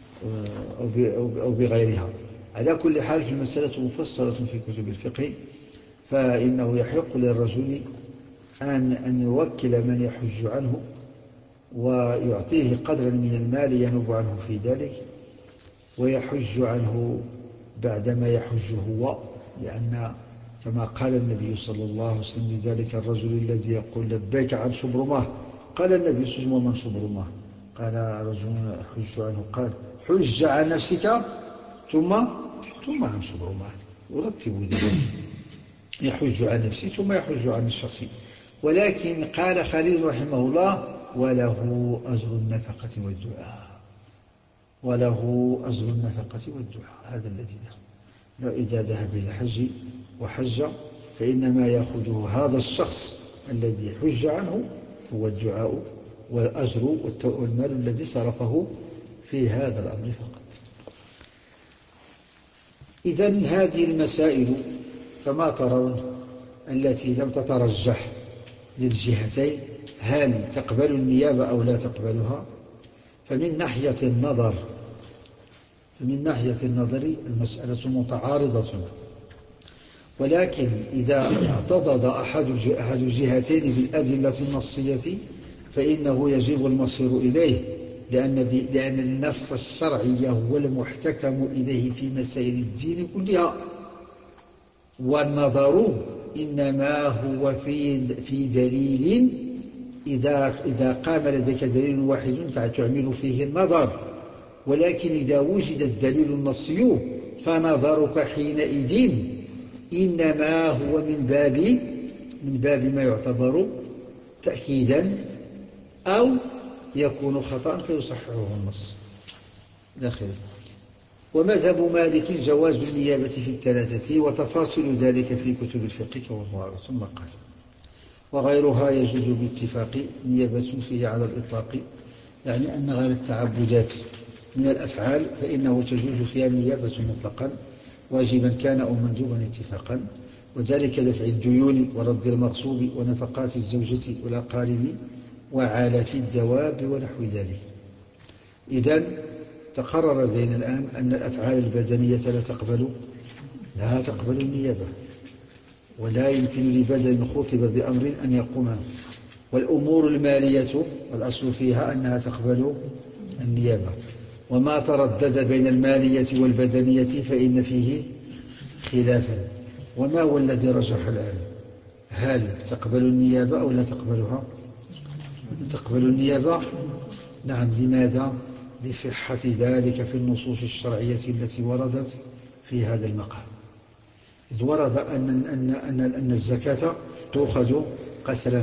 Speaker 2: أو بغيرها. على كل حال في المسألة مفصلة في كتب الفقه، فإنه يحق للرجل أن, أن يوكل من يحج عنه ويعطيه قدرا من المال ينوب عنه في ذلك، ويحج عنه بعدما يحج هو، لأن كما قال النبي صلى الله عليه وسلم لذلك الرجل الذي يقول لبيك عن شبرمة، قال النبي صلى الله عليه وسلم ومن شبرمة؟ قال رجل حج عنه، قال حج عن نفسك ثم ثم عن شبرمة، يرتب ذلك، يحج عن نفسه ثم يحج عن الشخص. ولكن قال خليل رحمه الله وله أجر النفقة والدعاء، وله أجر النفقة والدعاء، هذا الذي له. لو إذا ذهب إلى الحج وحج فإنما يأخذه هذا الشخص الذي حج عنه هو الدعاء والأجر والمال الذي صرفه في هذا الأمر فقط. إذن هذه المسائل كما ترون التي لم تترجح للجهتين، هل تقبل النيابة أو لا تقبلها؟ فمن ناحية النظر فمن ناحية النظر المسألة متعارضة، ولكن إذا اعتضد أحد الجهتين بالأدلة النصية فإنه يجب المصير إليه، لأن, لأن النص الشرعي هو المحتكم إليه في مسائل الدين كلها، والنظر إنما هو في, في دليل إذا, إذا قام لديك دليل واحد تعمل فيه النظر، ولكن إذا وجد الدليل النصي فنظرك حينئذ إنما هو من باب من باب ما يعتبر تأكيدا أو يكون خطأ فيصححه النص داخل. ومذهب مالك جواز النيابة في الثلاثة، وتفاصيل ذلك في كتب الفقه والمعارض. ثم قال وغيرها يجوز باتفاق نيابة فيه على الإطلاق، يعني أن غير التعبدات من الأفعال فإنه تجوز فيها النيابة مطلقا واجبا كان أو مندوبا اتفاقا، وذلك دفع الديون ورد المغصوب ونفقات الزوجة والأقارب وعالف الدواب ونحو ذلك. إذن تقرر ذين الآن أن الأفعال البدنية لا تقبل لا تقبل النيابة، ولا يمكن لبدن خطب بأمر أن يقوم. والأمور المالية والأصل فيها أنها تقبل النيابة، وما تردد بين المالية والبدنية فإن فيه خلافا. وما هو الذي رجح الآن؟ هل تقبل النيابة أو لا تقبلها؟ تقبل النيابة، نعم. لماذا؟ لصحة ذلك في النصوص الشرعية التي وردت في هذا المقام. إذ ورد أن, أن, أن, أن الزكاة تؤخذ قسرا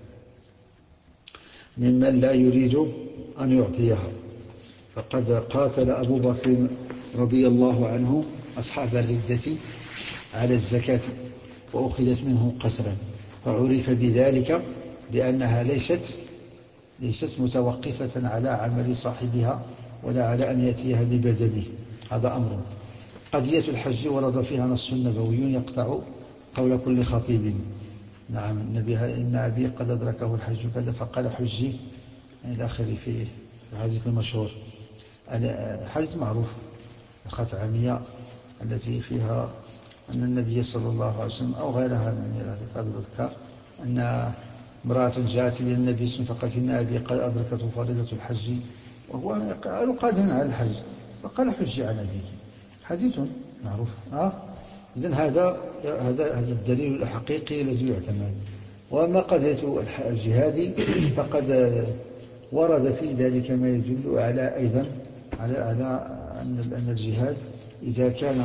Speaker 2: ممن لا يريد أن يعطيها، فقد قاتل أبو بكر رضي الله عنه أصحاب الردة على الزكاة وأخذت منه قسرا، فعرف بذلك لأنها ليست ليست متوقفة على عمل صاحبها ولا على أن يأتيها ببدله. هذا أمر. قضية الحج ورد فيها نص نبوي يقطع قول كل خطيب. نعم النبي إن أبي قد أدركه الحج كذا فقال حجي إلى آخره في الحديث المشهور. الحديث معروف الخثعمية التي فيها أن النبي صلى الله عليه وسلم أو غيرها من أذكر أن امرأة جاءت إلى النبي صلى الله عليه وسلم فقالت إن أبي قد أدركته فريضة الحج وهو قادر على الحج فقال حج عن أبيه. حديث معروف. آه إذن هذا هذا هذا الدليل الحقيقي الذي يعتمد. وأما قضية الجهاد فقد ورد في ذلك ما يدل على أيضا على على أن أن الجهاد إذا كان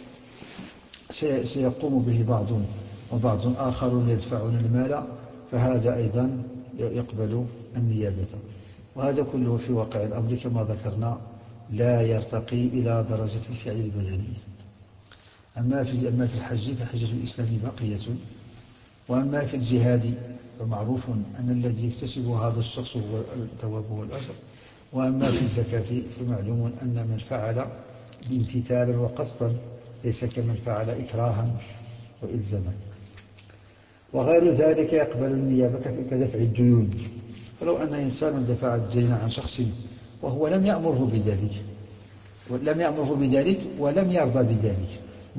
Speaker 2: سيقوم به بعض وبعض آخر يدفعون المال فهذا أيضا يقبل النيابة. وهذا كله في واقع الأمر كما ذكرنا لا يرتقي إلى درجة الفعل البدني. أما في أما في الحج فحجة الإسلام باقية. وأما في الجهاد فمعروف أن الذي يكتسب هذا الشخص هو الثواب والأجر. وأما في الزكاة فمعلوم أن من فعل امتثالا وقصدا ليس كمن فعل إكراها وإلزاما. وغير ذلك يقبل النيابة كدفع الديون. فلو أن إنسانا دفع الدين عن شخص وهو لم يأمره بذلك ولم يأمره بذلك ولم يرضى بذلك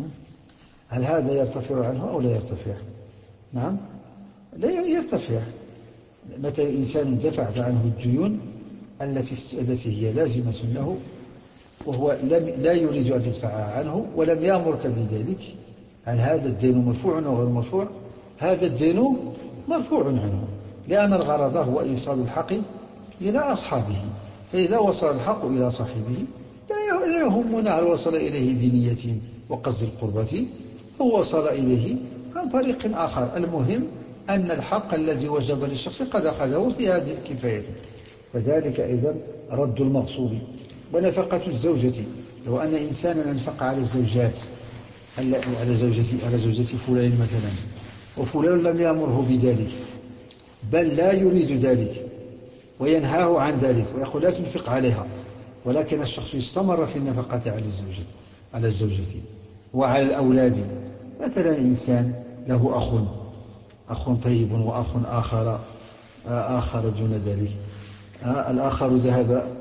Speaker 2: هل هذا يرتفع عنه أو لا يرتفع؟ نعم لا يرتفع. متى إنسان دفعت عنه الديون التي التي هي لازمة له وهو لم لا يريد أن تدفعها عنه ولم يأمرك بذلك هل هذا الدين مرفوع أو غير مرفوع؟ هذا الدين مرفوع عنه لأن الغرض هو إيصال الحق إلى أصحابه. فإذا وصل الحق إلى صاحبه لا يهمنا هل وصل إليه بنية وقصد القربة أو وصل إليه عن طريق آخر. المهم أن الحق الذي وجب للشخص قد أخذه في هذه الكفاية. فذلك أيضا رد المغصوب. ونفقة الزوجة لو أن إنسانا أنفق على الزوجات على زوجة على زوجة فلان مثلا وفلان لم يأمره بذلك بل لا يريد ذلك وينهاه عن ذلك ويقول لا تنفق عليها ولكن الشخص استمر في النفقة على الزوجة على الزوجة وعلى الأولاد. مثلا إنسان له أخ أخ طيب وأخ آخر آخر دون ذلك. الآخر ذهب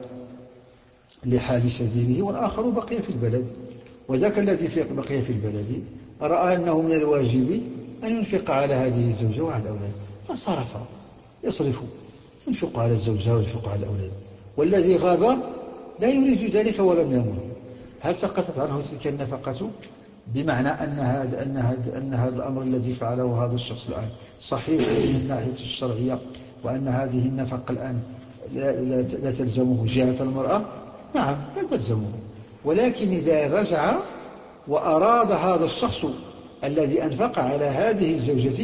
Speaker 2: لحال سبيله والآخر بقي في البلد وذاك الذي بقي في البلد رأى أنه من الواجب أن ينفق على هذه الزوجة وعلى الأولاد فصرف يصرف ينفق على الزوجة وينفق على الأولاد والذي غاب لا يريد ذلك ولم يأمر. هل سقطت عنه تلك النفقة؟ بمعنى أن هذا أن هذا أن هذا الأمر الذي فعله هذا الشخص الآن صحيح من الناحية الشرعية وأن هذه النفقة الآن لا, لا, لا تلزمه جهة المرأة؟ نعم لا تلزمه. ولكن إذا رجع وأراد هذا الشخص الذي أنفق على هذه الزوجة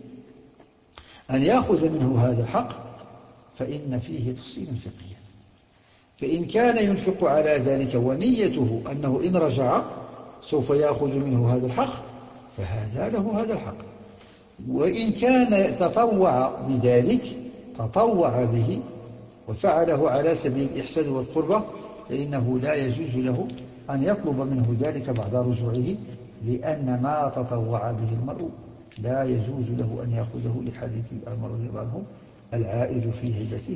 Speaker 2: أن يأخذ منه هذا الحق فإن فيه تفصيلا فقهيا. فإن كان ينفق على ذلك ونيته أنه إن رجع سوف يأخذ منه هذا الحق فهذا له هذا الحق. وإن كان تطوع بذلك تطوع به وفعله على سبيل الإحسان والقربة فإنه لا يجوز له أن يطلب منه ذلك بعد رجوعه لأن ما تطوع به المرء لا يجوز له أن يأخذه لحديث عمر رضي الله عنه العائد في هبته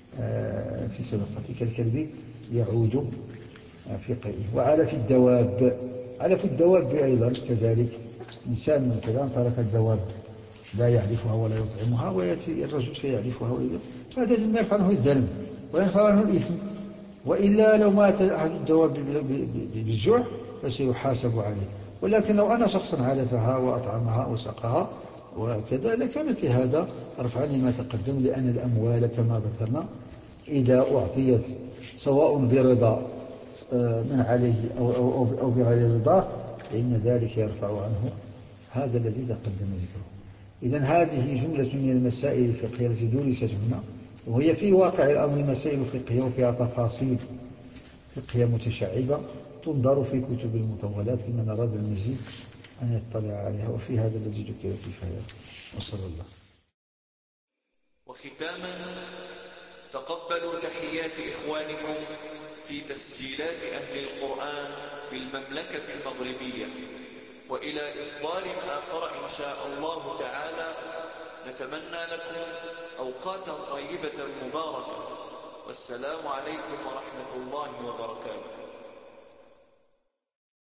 Speaker 2: في صدقة كالكلب يعود في قيئه. وعلى في الدواب على في الدواب أيضا كذلك. إنسان مثلا ترك الدواب لا يعرفها ولا يطعمها ويأتي الرجل فيعرفها وإذا فهذا مما يرفع عنه الذنب ويرفع عنه الإثم. وإلا لو مات أحد الدواب بالجوع فسيحاسب عليه. ولكن لو أن شخصا علفها وأطعمها وسقها وكذا لكان في هذا رفعا لما تقدم لأن الأموال كما ذكرنا إذا أعطيت سواء برضا من عليه أو, أو, أو بغير رضاه فإن ذلك يرفع عنه هذا الذي تقدم ذكره. إذن هذه جملة من المسائل الفقهية التي درست هنا وهي في واقع الأمر مسائل فقهية وفيها تفاصيل فقهية متشعبة تنظر في كتب المطولات لمن أراد المزيد أن يطلع عليها. وفي هذا الذي ذكر كفاية. وصلى الله.
Speaker 1: وختاما، تقبلوا تحيات إخوانكم في تسجيلات أهل القرآن بالمملكة المغربية، وإلى إصدار آخر إن شاء الله تعالى، نتمنى لكم أوقاتا طيبة مباركة، والسلام عليكم ورحمة الله وبركاته.